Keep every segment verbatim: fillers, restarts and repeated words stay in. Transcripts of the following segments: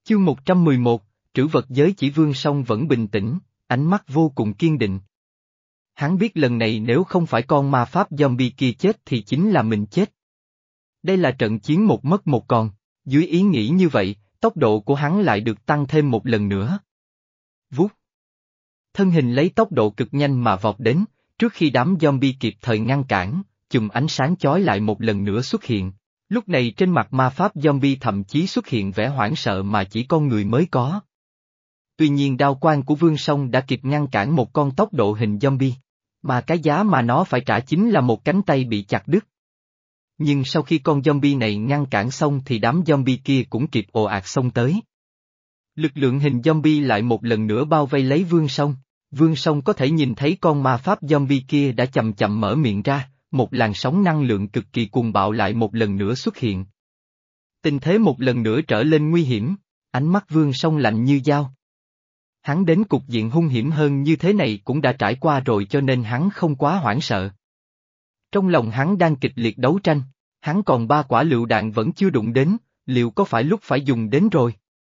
Chương một trăm mười một, trữ vật giới chỉ Vương Song vẫn bình tĩnh, ánh mắt vô cùng kiên định. Hắn biết lần này nếu không phải con ma pháp zombie kia chết thì chính là mình chết. Đây là trận chiến một mất một còn, dưới ý nghĩ như vậy, tốc độ của hắn lại được tăng thêm một lần nữa. Vút. Thân hình lấy tốc độ cực nhanh mà vọt đến, trước khi đám zombie kịp thời ngăn cản, chùm ánh sáng chói lại một lần nữa xuất hiện. Lúc này trên mặt ma pháp zombie thậm chí xuất hiện vẻ hoảng sợ mà chỉ con người mới có. Tuy nhiên đao quang của Vương Song đã kịp ngăn cản một con tốc độ hình zombie, mà cái giá mà nó phải trả chính là một cánh tay bị chặt đứt. Nhưng sau khi con zombie này ngăn cản xong thì đám zombie kia cũng kịp ồ ạt xông tới. Lực lượng hình zombie lại một lần nữa bao vây lấy Vương Song. Vương Song có thể nhìn thấy con ma pháp zombie kia đã chậm chậm mở miệng ra, một làn sóng năng lượng cực kỳ cuồng bạo lại một lần nữa xuất hiện. Tình thế một lần nữa trở lên nguy hiểm, ánh mắt Vương Song lạnh như dao. Hắn đến cục diện hung hiểm hơn như thế này cũng đã trải qua rồi cho nên hắn không quá hoảng sợ. Trong lòng hắn đang kịch liệt đấu tranh, hắn còn ba quả lựu đạn vẫn chưa đụng đến, liệu có phải lúc phải dùng đến rồi?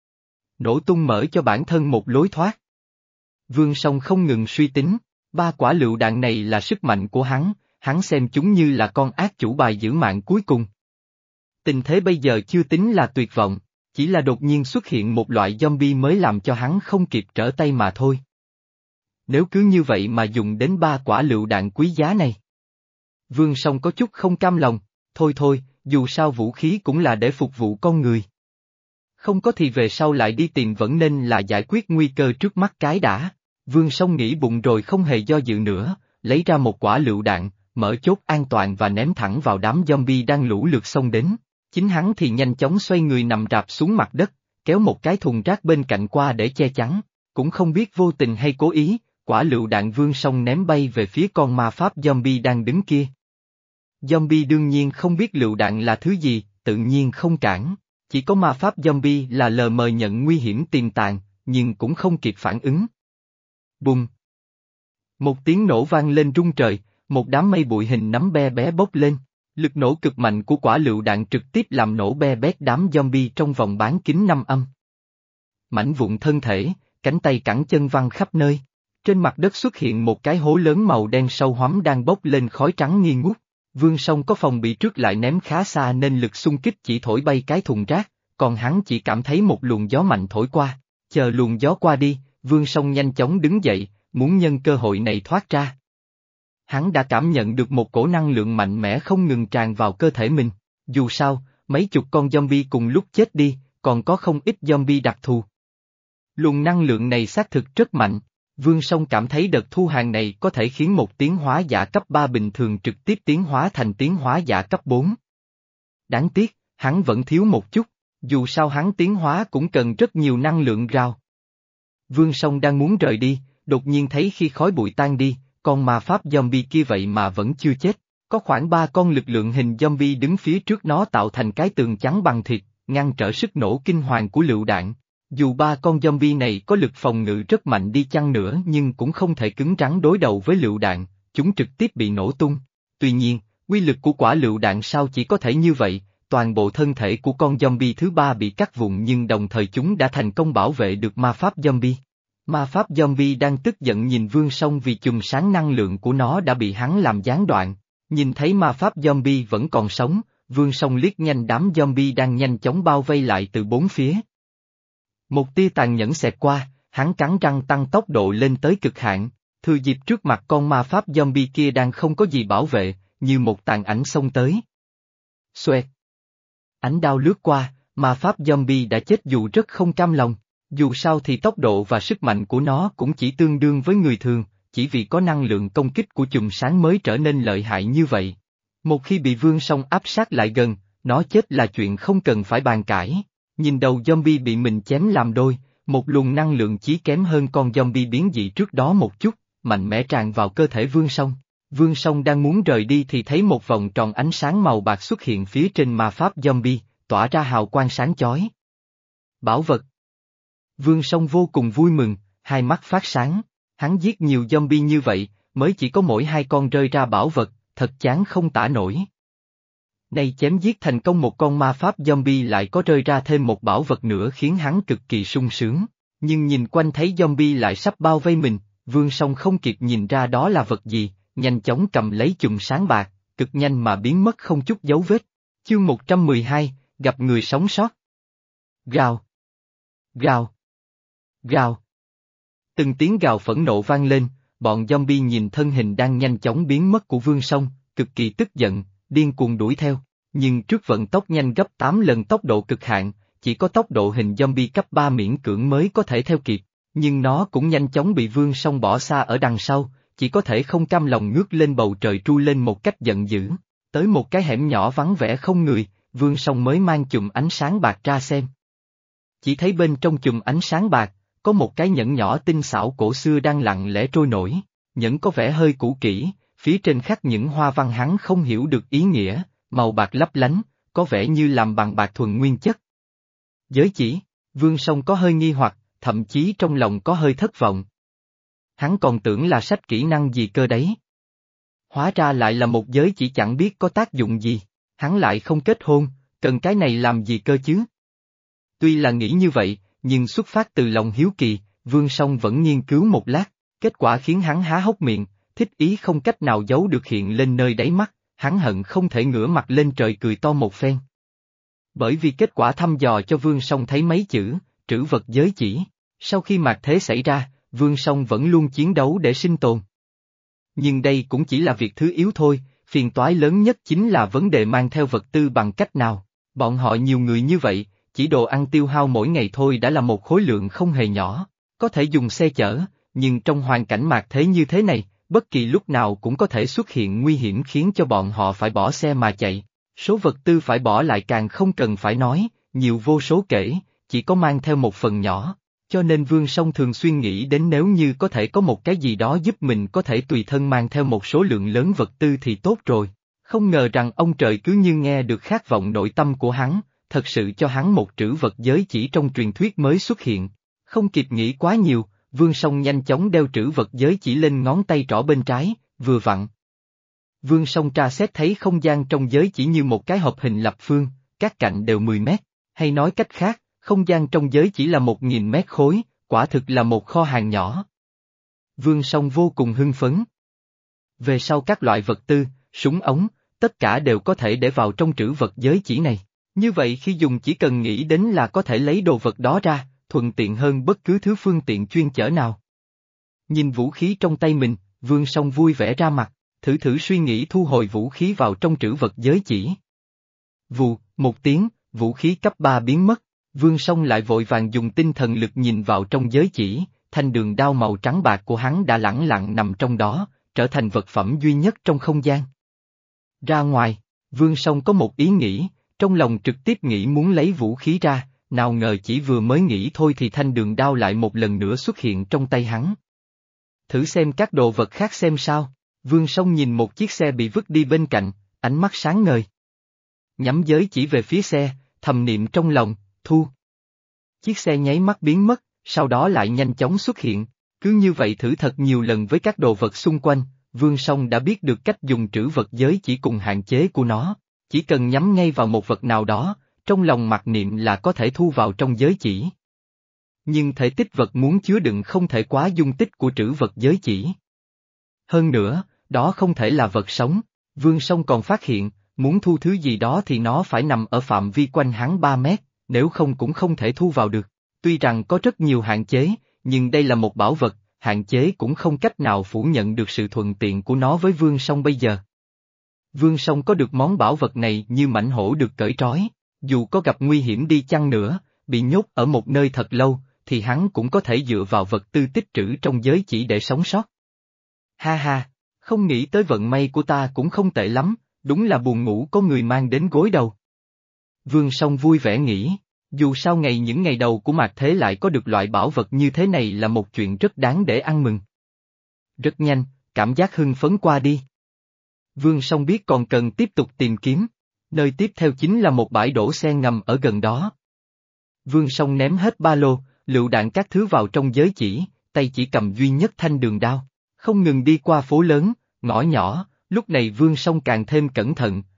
Nổ tung mở cho bản thân một lối thoát. Vương Song không ngừng suy tính, ba quả lựu đạn này là sức mạnh của hắn, hắn xem chúng như là con ác chủ bài giữ mạng cuối cùng. Tình thế bây giờ chưa tính là tuyệt vọng, chỉ là đột nhiên xuất hiện một loại zombie mới làm cho hắn không kịp trở tay mà thôi. Nếu cứ như vậy mà dùng đến ba quả lựu đạn quý giá này. Vương Song có chút không cam lòng, thôi thôi, dù sao vũ khí cũng là để phục vụ con người. Không có thì về sau lại đi tìm vẫn nên là giải quyết nguy cơ trước mắt cái đã. Vương Song nghĩ bụng rồi không hề do dự nữa, lấy ra một quả lựu đạn, mở chốt an toàn và ném thẳng vào đám zombie đang lũ lượt xông đến. Chính hắn thì nhanh chóng xoay người nằm rạp xuống mặt đất, kéo một cái thùng rác bên cạnh qua để che chắn, cũng không biết vô tình hay cố ý, quả lựu đạn Vương Song ném bay về phía con ma pháp zombie đang đứng kia. Zombie đương nhiên không biết lựu đạn là thứ gì, tự nhiên không cản, chỉ có ma pháp zombie là lờ mờ nhận nguy hiểm tiềm tàng, nhưng cũng không kịp phản ứng. Bùng! Một tiếng nổ vang lên rung trời, một đám mây bụi hình nắm be bé bốc lên. Lực nổ cực mạnh của quả lựu đạn trực tiếp làm nổ be bét đám zombie trong vòng bán kính năm âm. Mảnh vụn thân thể, cánh tay cẳng chân văng khắp nơi. Trên mặt đất xuất hiện một cái hố lớn màu đen sâu hoắm đang bốc lên khói trắng nghi ngút. Vương Song có phòng bị trước lại ném khá xa nên lực xung kích chỉ thổi bay cái thùng rác, còn hắn chỉ cảm thấy một luồng gió mạnh thổi qua. Chờ luồng gió qua đi, Vương Song nhanh chóng đứng dậy, muốn nhân cơ hội này thoát ra. Hắn đã cảm nhận được một cổ năng lượng mạnh mẽ không ngừng tràn vào cơ thể mình. Dù sao, mấy chục con zombie cùng lúc chết đi, còn có không ít zombie đặc thù. Luồng năng lượng này xác thực rất mạnh. Vương Song cảm thấy đợt thu hàng này có thể khiến một tiến hóa giả cấp ba bình thường trực tiếp tiến hóa thành tiến hóa giả cấp bốn. Đáng tiếc, hắn vẫn thiếu một chút, dù sao hắn tiến hóa cũng cần rất nhiều năng lượng rao. Vương Song đang muốn rời đi, đột nhiên thấy khi khói bụi tan đi, con ma pháp zombie kia vậy mà vẫn chưa chết. Có khoảng ba con lực lượng hình zombie đứng phía trước nó tạo thành cái tường trắng bằng thịt, ngăn trở sức nổ kinh hoàng của lựu đạn. Dù ba con zombie này có lực phòng ngự rất mạnh đi chăng nữa nhưng cũng không thể cứng rắn đối đầu với lựu đạn, chúng trực tiếp bị nổ tung. Tuy nhiên, quy lực của quả lựu đạn sao chỉ có thể như vậy, toàn bộ thân thể của con zombie thứ ba bị cắt vụn nhưng đồng thời chúng đã thành công bảo vệ được ma pháp zombie. Ma pháp zombie đang tức giận nhìn Vương Song vì chùm sáng năng lượng của nó đã bị hắn làm gián đoạn. Nhìn thấy ma pháp zombie vẫn còn sống, Vương Song liếc nhanh đám zombie đang nhanh chóng bao vây lại từ bốn phía. Một tia tàn nhẫn xẹt qua, hắn cắn răng tăng tốc độ lên tới cực hạn, thừa dịp trước mặt con ma pháp zombie kia đang không có gì bảo vệ, như một tàn ảnh xông tới. Xoẹt! Ánh đao lướt qua, ma pháp zombie đã chết dù rất không cam lòng. Dù sao thì tốc độ và sức mạnh của nó cũng chỉ tương đương với người thường, chỉ vì có năng lượng công kích của chùm sáng mới trở nên lợi hại như vậy. Một khi bị Vương Song áp sát lại gần, nó chết là chuyện không cần phải bàn cãi. Nhìn đầu zombie bị mình chém làm đôi, một luồng năng lượng chí kém hơn con zombie biến dị trước đó một chút, mạnh mẽ tràn vào cơ thể Vương Song. Vương Song đang muốn rời đi thì thấy một vòng tròn ánh sáng màu bạc xuất hiện phía trên ma pháp zombie, tỏa ra hào quang sáng chói. Bảo vật. Vương Song vô cùng vui mừng, hai mắt phát sáng, hắn giết nhiều zombie như vậy, mới chỉ có mỗi hai con rơi ra bảo vật, thật chán không tả nổi. Nay chém giết thành công một con ma pháp zombie lại có rơi ra thêm một bảo vật nữa khiến hắn cực kỳ sung sướng. Nhưng nhìn quanh thấy zombie lại sắp bao vây mình, Vương Song không kịp nhìn ra đó là vật gì, nhanh chóng cầm lấy chùm sáng bạc, cực nhanh mà biến mất không chút dấu vết. Chương một trăm mười hai, gặp người sống sót. Gào. Gào. Gào. Từng tiếng gào phẫn nộ vang lên, bọn zombie nhìn thân hình đang nhanh chóng biến mất của Vương Song, cực kỳ tức giận, điên cuồng đuổi theo, nhưng trước vận tốc nhanh gấp tám lần tốc độ cực hạn, chỉ có tốc độ hình zombie cấp ba miễn cưỡng mới có thể theo kịp, nhưng nó cũng nhanh chóng bị Vương Song bỏ xa ở đằng sau, chỉ có thể không cam lòng ngước lên bầu trời tru lên một cách giận dữ. Tới một cái hẻm nhỏ vắng vẻ không người, Vương Song mới mang chùm ánh sáng bạc ra xem. Chỉ thấy bên trong chùm ánh sáng bạc, có một cái nhẫn nhỏ tinh xảo cổ xưa đang lặng lẽ trôi nổi, nhẫn có vẻ hơi cũ kỹ, phía trên khắc những hoa văn hắn không hiểu được ý nghĩa, màu bạc lấp lánh, có vẻ như làm bằng bạc thuần nguyên chất. Giới chỉ, Vương Song có hơi nghi hoặc, thậm chí trong lòng có hơi thất vọng. Hắn còn tưởng là sách kỹ năng gì cơ đấy. Hóa ra lại là một giới chỉ chẳng biết có tác dụng gì, hắn lại không kết hôn, cần cái này làm gì cơ chứ? Tuy là nghĩ như vậy, nhưng xuất phát từ lòng hiếu kỳ, Vương Song vẫn nghiên cứu một lát, kết quả khiến hắn há hốc miệng, thích ý không cách nào giấu được hiện lên nơi đáy mắt, hắn hận không thể ngửa mặt lên trời cười to một phen. Bởi vì kết quả thăm dò cho Vương Song thấy mấy chữ, trữ vật giới chỉ, sau khi mạt thế xảy ra, Vương Song vẫn luôn chiến đấu để sinh tồn. Nhưng đây cũng chỉ là việc thứ yếu thôi, phiền toái lớn nhất chính là vấn đề mang theo vật tư bằng cách nào, bọn họ nhiều người như vậy, chỉ đồ ăn tiêu hao mỗi ngày thôi đã là một khối lượng không hề nhỏ, có thể dùng xe chở, nhưng trong hoàn cảnh mạt thế như thế này, bất kỳ lúc nào cũng có thể xuất hiện nguy hiểm khiến cho bọn họ phải bỏ xe mà chạy. Số vật tư phải bỏ lại càng không cần phải nói, nhiều vô số kể, chỉ có mang theo một phần nhỏ, cho nên Vương Song thường xuyên nghĩ đến nếu như có thể có một cái gì đó giúp mình có thể tùy thân mang theo một số lượng lớn vật tư thì tốt rồi. Không ngờ rằng ông trời cứ như nghe được khát vọng nội tâm của hắn, thật sự cho hắn một trữ vật giới chỉ trong truyền thuyết mới xuất hiện. Không kịp nghĩ quá nhiều, Vương Song nhanh chóng đeo trữ vật giới chỉ lên ngón tay trỏ bên trái, vừa vặn. Vương Song tra xét thấy không gian trong giới chỉ như một cái hộp hình lập phương, các cạnh đều mười mét, hay nói cách khác, không gian trong giới chỉ là một nghìn mét khối, quả thực là một kho hàng nhỏ. Vương Song vô cùng hưng phấn. Về sau các loại vật tư, súng ống, tất cả đều có thể để vào trong trữ vật giới chỉ này, như vậy khi dùng chỉ cần nghĩ đến là có thể lấy đồ vật đó ra, thuận tiện hơn bất cứ thứ phương tiện chuyên chở nào. Nhìn vũ khí trong tay mình, Vương Song vui vẻ ra mặt, thử thử suy nghĩ thu hồi vũ khí vào trong trữ vật giới chỉ. Vù, một tiếng, vũ khí cấp ba biến mất, Vương Song lại vội vàng dùng tinh thần lực nhìn vào trong giới chỉ, thanh đường đao màu trắng bạc của hắn đã lẳng lặng nằm trong đó, trở thành vật phẩm duy nhất trong không gian. Ra ngoài, Vương Song có một ý nghĩ, trong lòng trực tiếp nghĩ muốn lấy vũ khí ra, nào ngờ chỉ vừa mới nghĩ thôi thì thanh đường đao lại một lần nữa xuất hiện trong tay hắn. Thử xem các đồ vật khác xem sao, Vương Song nhìn một chiếc xe bị vứt đi bên cạnh, ánh mắt sáng ngời. Nhắm giới chỉ về phía xe, thầm niệm trong lòng, thu. Chiếc xe nháy mắt biến mất, sau đó lại nhanh chóng xuất hiện, cứ như vậy thử thật nhiều lần với các đồ vật xung quanh, Vương Song đã biết được cách dùng trữ vật giới chỉ cùng hạn chế của nó, chỉ cần nhắm ngay vào một vật nào đó, trong lòng mặc niệm là có thể thu vào trong giới chỉ. Nhưng thể tích vật muốn chứa đựng không thể quá dung tích của trữ vật giới chỉ. Hơn nữa, đó không thể là vật sống, Vương Song còn phát hiện, muốn thu thứ gì đó thì nó phải nằm ở phạm vi quanh hắn ba mét, nếu không cũng không thể thu vào được. Tuy rằng có rất nhiều hạn chế, nhưng đây là một bảo vật, hạn chế cũng không cách nào phủ nhận được sự thuận tiện của nó với Vương Song bây giờ. Vương Song có được món bảo vật này như mãnh hổ được cởi trói, dù có gặp nguy hiểm đi chăng nữa, bị nhốt ở một nơi thật lâu, thì hắn cũng có thể dựa vào vật tư tích trữ trong giới chỉ để sống sót. Ha ha, không nghĩ tới vận may của ta cũng không tệ lắm, đúng là buồn ngủ có người mang đến gối đầu. Vương Song vui vẻ nghĩ, dù sao ngày những ngày đầu của mạt thế lại có được loại bảo vật như thế này là một chuyện rất đáng để ăn mừng. Rất nhanh, cảm giác hưng phấn qua đi. Vương Song biết còn cần tiếp tục tìm kiếm, nơi tiếp theo chính là một bãi đổ xe ngầm ở gần đó. Vương Song ném hết ba lô, lựu đạn các thứ vào trong giới chỉ, tay chỉ cầm duy nhất thanh đường đao, không ngừng đi qua phố lớn, ngõ nhỏ, lúc này Vương Song càng thêm cẩn thận,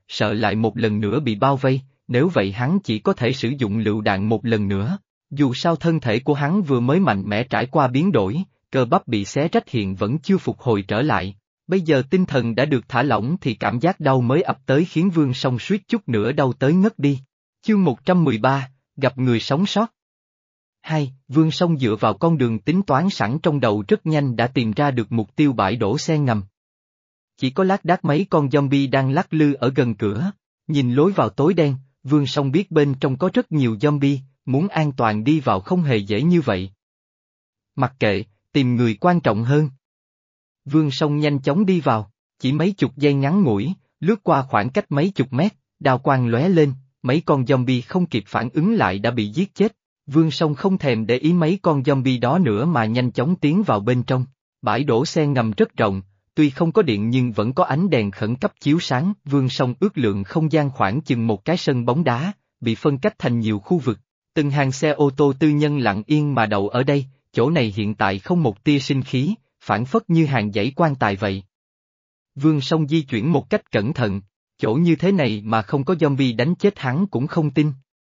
sợ lại một lần nữa bị bao vây, nếu vậy hắn chỉ có thể sử dụng lựu đạn một lần nữa. Dù sao thân thể của hắn vừa mới mạnh mẽ trải qua biến đổi, cơ bắp bị xé rách hiện vẫn chưa phục hồi trở lại. Bây giờ tinh thần đã được thả lỏng thì cảm giác đau mới ập tới khiến Vương Song suýt chút nữa đau tới ngất đi. Chương một trăm mười ba, gặp người sống sót. Hai, Vương Song dựa vào con đường tính toán sẵn trong đầu rất nhanh đã tìm ra được mục tiêu bãi đổ xe ngầm. Chỉ có lác đác mấy con zombie đang lắc lư ở gần cửa, nhìn lối vào tối đen, Vương Song biết bên trong có rất nhiều zombie, muốn an toàn đi vào không hề dễ như vậy. Mặc kệ, tìm người quan trọng hơn. Vương Song nhanh chóng đi vào, chỉ mấy chục giây ngắn ngủi, lướt qua khoảng cách mấy chục mét, đao quang lóe lên, mấy con zombie không kịp phản ứng lại đã bị giết chết. Vương Song không thèm để ý mấy con zombie đó nữa mà nhanh chóng tiến vào bên trong. Bãi đổ xe ngầm rất rộng, tuy không có điện nhưng vẫn có ánh đèn khẩn cấp chiếu sáng. Vương Song ước lượng không gian khoảng chừng một cái sân bóng đá, bị phân cách thành nhiều khu vực. Từng hàng xe ô tô tư nhân lặng yên mà đậu ở đây, chỗ này hiện tại không một tia sinh khí, phản phất như hàng dãy quan tài vậy. Vương Song di chuyển một cách cẩn thận, chỗ như thế này mà không có zombie đánh chết hắn cũng không tin.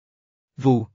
Vù.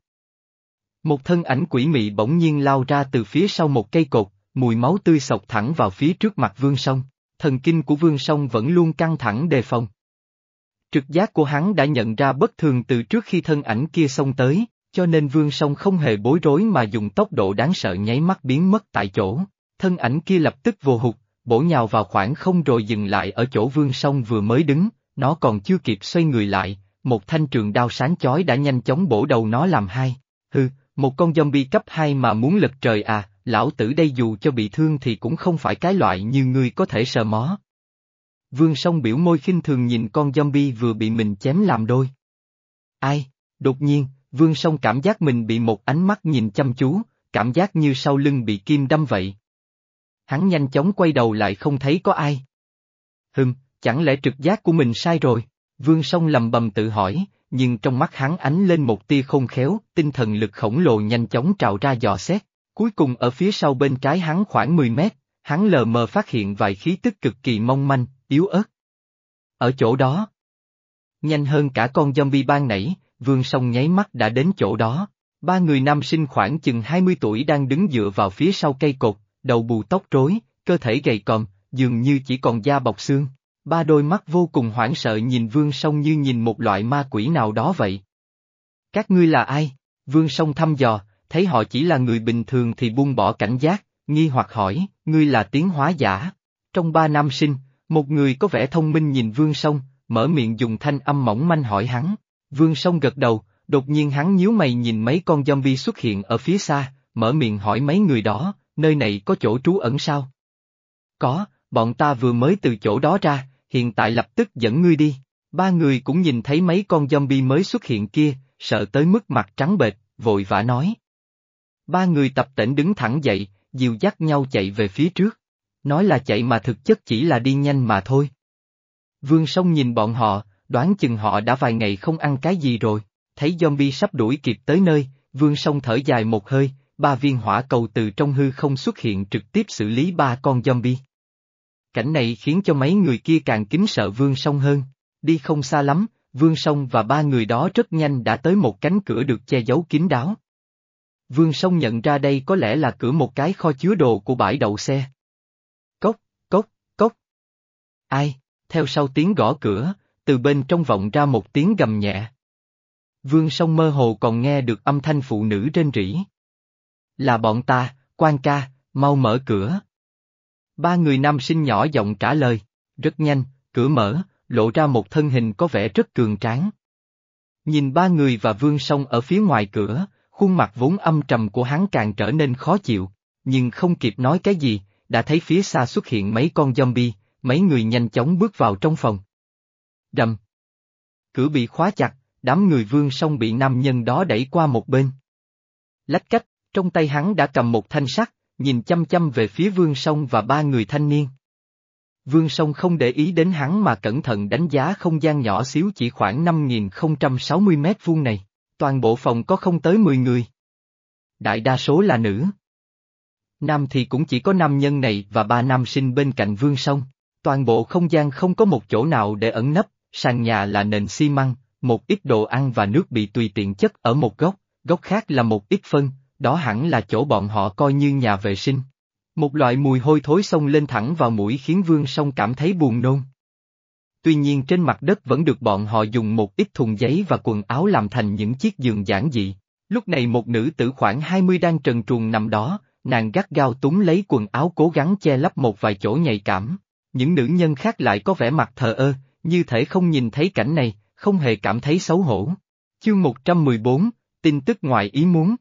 Một thân ảnh quỷ mị bỗng nhiên lao ra từ phía sau một cây cột, mùi máu tươi xộc thẳng vào phía trước mặt Vương Song. Thần kinh của Vương Song vẫn luôn căng thẳng đề phòng. Trực giác của hắn đã nhận ra bất thường từ trước khi thân ảnh kia xông tới, cho nên Vương Song không hề bối rối mà dùng tốc độ đáng sợ nháy mắt biến mất tại chỗ. Thân ảnh kia lập tức vồ hụt, bổ nhào vào khoảng không rồi dừng lại ở chỗ Vương Song vừa mới đứng, nó còn chưa kịp xoay người lại, một thanh trường đao sáng chói đã nhanh chóng bổ đầu nó làm hai. Hừ, một con zombie cấp hai mà muốn lật trời à, lão tử đây dù cho bị thương thì cũng không phải cái loại như ngươi có thể sờ mó. Vương Song biểu môi khinh thường nhìn con zombie vừa bị mình chém làm đôi. Ai? Đột nhiên, Vương Song cảm giác mình bị một ánh mắt nhìn chăm chú, cảm giác như sau lưng bị kim đâm vậy. Hắn nhanh chóng quay đầu lại không thấy có ai. Hừm, chẳng lẽ trực giác của mình sai rồi? Vương Song lầm bầm tự hỏi, nhưng trong mắt hắn ánh lên một tia khôn khéo, tinh thần lực khổng lồ nhanh chóng trào ra dò xét. Cuối cùng ở phía sau bên trái hắn khoảng mười mét, hắn lờ mờ phát hiện vài khí tức cực kỳ mong manh, yếu ớt. Ở chỗ đó, nhanh hơn cả con zombie ban nãy, Vương Song nháy mắt đã đến chỗ đó. Ba người nam sinh khoảng chừng hai mươi tuổi đang đứng dựa vào phía sau cây cột, đầu bù tóc rối, cơ thể gầy còm, dường như chỉ còn da bọc xương. Ba đôi mắt vô cùng hoảng sợ nhìn Vương Song như nhìn một loại ma quỷ nào đó vậy. Các ngươi là ai? Vương Song thăm dò, thấy họ chỉ là người bình thường thì buông bỏ cảnh giác, nghi hoặc hỏi, ngươi là tiến hóa giả. Trong ba nam sinh, một người có vẻ thông minh nhìn Vương Song, mở miệng dùng thanh âm mỏng manh hỏi hắn. Vương Song gật đầu, đột nhiên hắn nhíu mày nhìn mấy con zombie xuất hiện ở phía xa, mở miệng hỏi mấy người đó, nơi này có chỗ trú ẩn sao? Có, bọn ta vừa mới từ chỗ đó ra, hiện tại lập tức dẫn ngươi đi. Ba người cũng nhìn thấy mấy con zombie mới xuất hiện kia, sợ tới mức mặt trắng bệch, vội vã nói. Ba người tập tễnh đứng thẳng dậy, dìu dắt nhau chạy về phía trước. Nói là chạy mà thực chất chỉ là đi nhanh mà thôi. Vương Song nhìn bọn họ, đoán chừng họ đã vài ngày không ăn cái gì rồi. Thấy zombie sắp đuổi kịp tới nơi, Vương Song thở dài một hơi, ba viên hỏa cầu từ trong hư không xuất hiện trực tiếp xử lý ba con zombie. Cảnh này khiến cho mấy người kia càng kính sợ Vương Song hơn. Đi không xa lắm, Vương Song và ba người đó rất nhanh đã tới một cánh cửa được che giấu kín đáo. Vương Song nhận ra đây có lẽ là cửa một cái kho chứa đồ của bãi đậu xe. Cốc, cốc, cốc. Ai? Theo sau tiếng gõ cửa, từ bên trong vọng ra một tiếng gầm nhẹ. Vương Song mơ hồ còn nghe được âm thanh phụ nữ rên rỉ. Là bọn ta, Quan ca, mau mở cửa. Ba người nam sinh nhỏ giọng trả lời. Rất nhanh, cửa mở, lộ ra một thân hình có vẻ rất cường tráng. Nhìn ba người và Vương Song ở phía ngoài cửa, khuôn mặt vốn âm trầm của hắn càng trở nên khó chịu, nhưng không kịp nói cái gì, đã thấy phía xa xuất hiện mấy con zombie, mấy người nhanh chóng bước vào trong phòng. Rầm. Cửa bị khóa chặt, đám người Vương Song bị nam nhân đó đẩy qua một bên. Lách cách, trong tay hắn đã cầm một thanh sắt, nhìn chăm chăm về phía Vương Song và ba người thanh niên. Vương Song không để ý đến hắn mà cẩn thận đánh giá không gian nhỏ xíu chỉ khoảng năm nghìn không trăm sáu mươi mét vuông này, toàn bộ phòng có không tới mười người. Đại đa số là nữ. Nam thì cũng chỉ có nam nhân này và ba nam sinh bên cạnh Vương Song, toàn bộ không gian không có một chỗ nào để ẩn nấp, sàn nhà là nền xi măng, một ít đồ ăn và nước bị tùy tiện chất ở một góc, góc khác là một ít phân, đó hẳn là chỗ bọn họ coi như nhà vệ sinh. Một loại mùi hôi thối xông lên thẳng vào mũi khiến Vương Song cảm thấy buồn nôn. Tuy nhiên trên mặt đất vẫn được bọn họ dùng một ít thùng giấy và quần áo làm thành những chiếc giường giản dị. Lúc này một nữ tử khoảng hai mươi đang trần truồng nằm đó, nàng gắt gao túm lấy quần áo cố gắng che lấp một vài chỗ nhạy cảm. Những nữ nhân khác lại có vẻ mặt thờ ơ, như thể không nhìn thấy cảnh này, không hề cảm thấy xấu hổ. Chương một trăm mười bốn, tin tức ngoài ý muốn.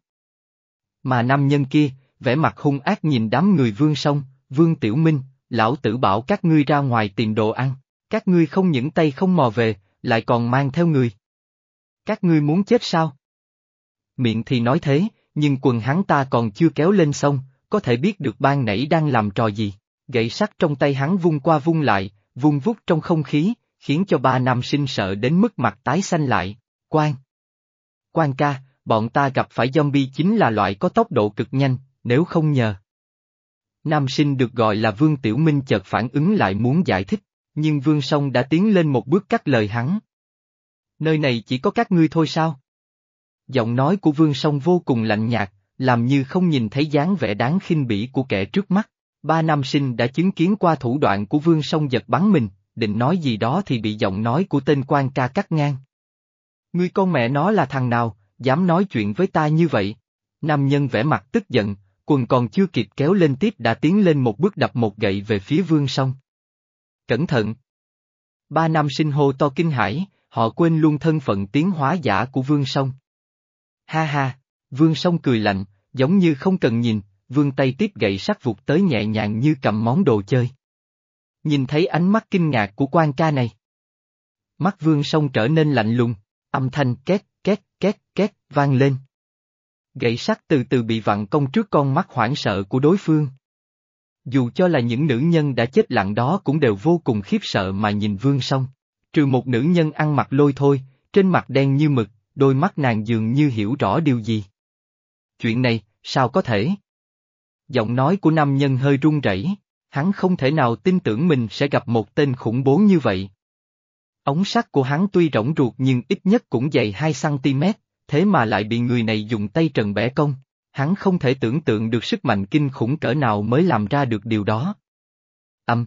Mà nam nhân kia, vẻ mặt hung ác nhìn đám người Vương Song, Vương Tiểu Minh, lão tử bảo các ngươi ra ngoài tìm đồ ăn, các ngươi không những tay không mò về, lại còn mang theo người. Các ngươi muốn chết sao? Miệng thì nói thế, nhưng quần hắn ta còn chưa kéo lên xong, có thể biết được ban nãy đang làm trò gì. Gậy sắt trong tay hắn vung qua vung lại, vung vút trong không khí, khiến cho ba nam sinh sợ đến mức mặt tái xanh lại. Quan! Quan ca, bọn ta gặp phải zombie chính là loại có tốc độ cực nhanh, nếu không nhờ. Nam sinh được gọi là Vương Tiểu Minh chợt phản ứng lại muốn giải thích, nhưng Vương Song đã tiến lên một bước cắt lời hắn. Nơi này chỉ có các ngươi thôi sao? Giọng nói của Vương Song vô cùng lạnh nhạt, làm như không nhìn thấy dáng vẻ đáng khinh bỉ của kẻ trước mắt. Ba nam sinh đã chứng kiến qua thủ đoạn của Vương Song giật bắn mình, định nói gì đó thì bị giọng nói của tên quan ca cắt ngang. Ngươi con mẹ nó là thằng nào, dám nói chuyện với ta như vậy? Nam nhân vẻ mặt tức giận, quần còn chưa kịp kéo lên tiếp đã tiến lên một bước đập một gậy về phía Vương Song. Cẩn thận! Ba nam sinh hô to kinh hãi, họ quên luôn thân phận tiến hóa giả của Vương Song. Ha ha! Vương Song cười lạnh, giống như không cần nhìn, vươn tay tiếp gậy sắt vụt tới nhẹ nhàng như cầm món đồ chơi. Nhìn thấy ánh mắt kinh ngạc của quan ca này. Mắt Vương Song trở nên lạnh lùng, âm thanh két, két, két, két, vang lên. Gậy sắt từ từ bị vặn cong trước con mắt hoảng sợ của đối phương. Dù cho là những nữ nhân đã chết lặng đó cũng đều vô cùng khiếp sợ mà nhìn Vương Song. Trừ một nữ nhân ăn mặc lôi thôi, trên mặt đen như mực, đôi mắt nàng dường như hiểu rõ điều gì. Chuyện này, sao có thể? Giọng nói của nam nhân hơi run rẩy, hắn không thể nào tin tưởng mình sẽ gặp một tên khủng bố như vậy. Ống sắt của hắn tuy rỗng ruột nhưng ít nhất cũng dày hai xăng-ti-mét, thế mà lại bị người này dùng tay trần bẻ cong. Hắn không thể tưởng tượng được sức mạnh kinh khủng cỡ nào mới làm ra được điều đó. Âm.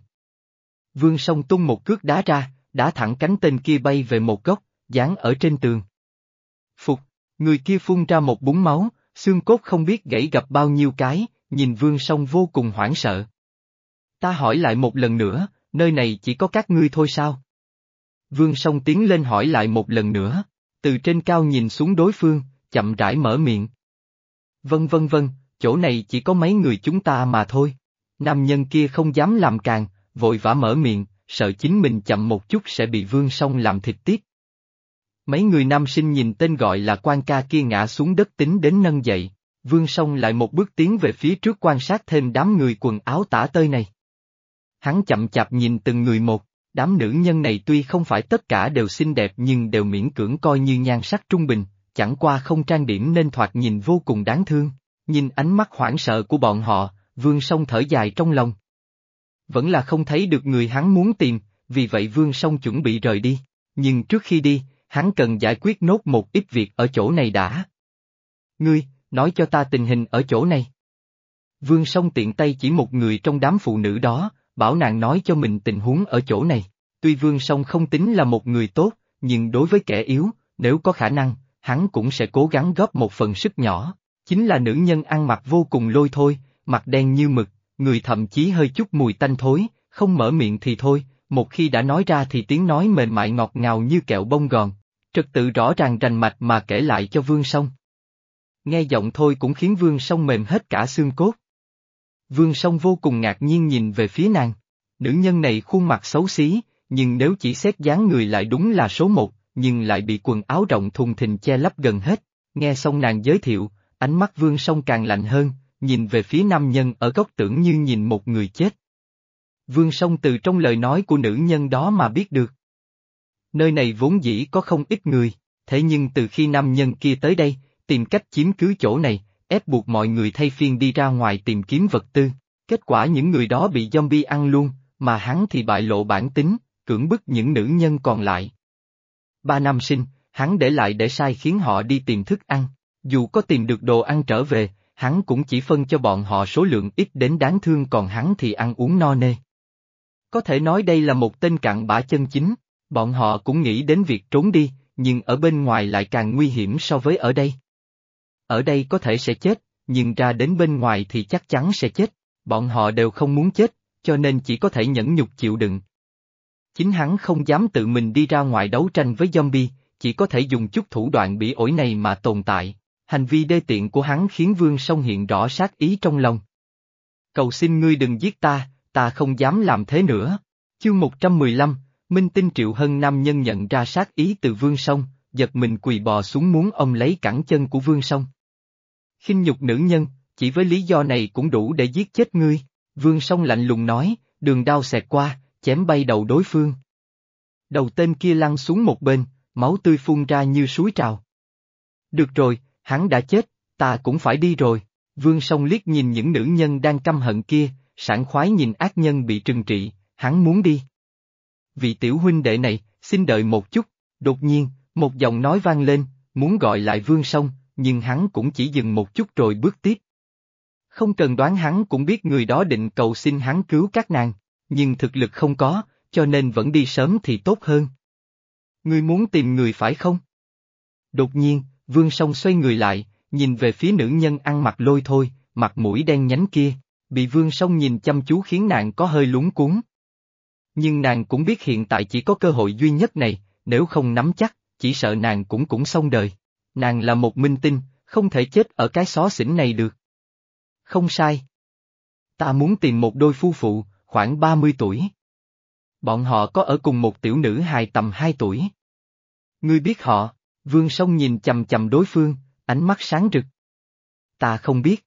Vương Song tung một cước đá ra, đá thẳng cánh tên kia bay về một góc, dán ở trên tường. Phục, người kia phun ra một búng máu, xương cốt không biết gãy gặp bao nhiêu cái, nhìn Vương Song vô cùng hoảng sợ. Ta hỏi lại một lần nữa, nơi này chỉ có các ngươi thôi sao? Vương Song tiến lên hỏi lại một lần nữa, từ trên cao nhìn xuống đối phương, chậm rãi mở miệng. Vâng vâng vâng, chỗ này chỉ có mấy người chúng ta mà thôi. Nam nhân kia không dám làm càng, vội vã mở miệng, sợ chính mình chậm một chút sẽ bị Vương Song làm thịt tiếp. Mấy người nam sinh nhìn tên gọi là quan ca kia ngã xuống đất tính đến nâng dậy, Vương Song lại một bước tiến về phía trước quan sát thêm đám người quần áo tả tơi này. Hắn chậm chạp nhìn từng người một, đám nữ nhân này tuy không phải tất cả đều xinh đẹp nhưng đều miễn cưỡng coi như nhan sắc trung bình, chẳng qua không trang điểm nên thoạt nhìn vô cùng đáng thương. Nhìn ánh mắt hoảng sợ của bọn họ, Vương Song thở dài trong lòng. Vẫn là không thấy được người hắn muốn tìm, vì vậy Vương Song chuẩn bị rời đi, nhưng trước khi đi, hắn cần giải quyết nốt một ít việc ở chỗ này đã. Ngươi, nói cho ta tình hình ở chỗ này. Vương Song tiện tay chỉ một người trong đám phụ nữ đó, bảo nàng nói cho mình tình huống ở chỗ này. Tuy Vương Song không tính là một người tốt, nhưng đối với kẻ yếu, nếu có khả năng, hắn cũng sẽ cố gắng góp một phần sức nhỏ. Chính là nữ nhân ăn mặc vô cùng lôi thôi, mặt đen như mực, người thậm chí hơi chút mùi tanh thối, không mở miệng thì thôi, một khi đã nói ra thì tiếng nói mềm mại ngọt ngào như kẹo bông gòn, trật tự rõ ràng rành mạch mà kể lại cho Vương Song. Nghe giọng thôi cũng khiến Vương Song mềm hết cả xương cốt. Vương Song vô cùng ngạc nhiên nhìn về phía nàng, nữ nhân này khuôn mặt xấu xí, nhưng nếu chỉ xét dáng người lại đúng là số một, nhưng lại bị quần áo rộng thùng thình che lấp gần hết. Nghe xong nàng giới thiệu, ánh mắt Vương Song càng lạnh hơn, nhìn về phía nam nhân ở góc tưởng như nhìn một người chết. Vương Song từ trong lời nói của nữ nhân đó mà biết được. Nơi này vốn dĩ có không ít người, thế nhưng từ khi nam nhân kia tới đây, tìm cách chiếm cứ chỗ này, ép buộc mọi người thay phiên đi ra ngoài tìm kiếm vật tư, kết quả những người đó bị zombie ăn luôn, mà hắn thì bại lộ bản tính, cưỡng bức những nữ nhân còn lại. Ba nam sinh, hắn để lại để sai khiến họ đi tìm thức ăn, dù có tìm được đồ ăn trở về, hắn cũng chỉ phân cho bọn họ số lượng ít đến đáng thương còn hắn thì ăn uống no nê. Có thể nói đây là một tên cặn bã chân chính, bọn họ cũng nghĩ đến việc trốn đi, nhưng ở bên ngoài lại càng nguy hiểm so với ở đây. Ở đây có thể sẽ chết, nhưng ra đến bên ngoài thì chắc chắn sẽ chết, bọn họ đều không muốn chết, cho nên chỉ có thể nhẫn nhục chịu đựng. Chính hắn không dám tự mình đi ra ngoài đấu tranh với zombie, chỉ có thể dùng chút thủ đoạn bỉ ổi này mà tồn tại. Hành vi đê tiện của hắn khiến Vương Song hiện rõ sát ý trong lòng. Cầu xin ngươi đừng giết ta, ta không dám làm thế nữa. Chương một trăm mười lăm, Minh Tinh Triệu Hân nam nhân nhận ra sát ý từ Vương Song, giật mình quỳ bò xuống muốn ôm lấy cẳng chân của Vương Song. Khinh nhục nữ nhân, chỉ với lý do này cũng đủ để giết chết ngươi. Vương Song lạnh lùng nói, đường đao xẹt qua, chém bay đầu đối phương. Đầu tên kia lăn xuống một bên, máu tươi phun ra như suối trào. Được rồi, hắn đã chết, ta cũng phải đi rồi. Vương Song liếc nhìn những nữ nhân đang căm hận kia, sảng khoái nhìn ác nhân bị trừng trị, hắn muốn đi. Vị tiểu huynh đệ này, xin đợi một chút, đột nhiên, một giọng nói vang lên, muốn gọi lại Vương Song, nhưng hắn cũng chỉ dừng một chút rồi bước tiếp. Không cần đoán hắn cũng biết người đó định cầu xin hắn cứu các nàng, nhưng thực lực không có, cho nên vẫn đi sớm thì tốt hơn. Ngươi muốn tìm người phải không? Đột nhiên, Vương Song xoay người lại, nhìn về phía nữ nhân ăn mặc lôi thôi, mặt mũi đen nhánh kia, bị Vương Song nhìn chăm chú khiến nàng có hơi lúng cuống. Nhưng nàng cũng biết hiện tại chỉ có cơ hội duy nhất này, nếu không nắm chắc, chỉ sợ nàng cũng cũng xong đời. Nàng là một minh tinh, không thể chết ở cái xó xỉnh này được. Không sai. Ta muốn tìm một đôi phu phụ, khoảng ba mươi tuổi. Bọn họ có ở cùng một tiểu nữ hài tầm hai tuổi. Ngươi biết họ? Vương Song nhìn chầm chầm đối phương, ánh mắt sáng rực. Ta không biết.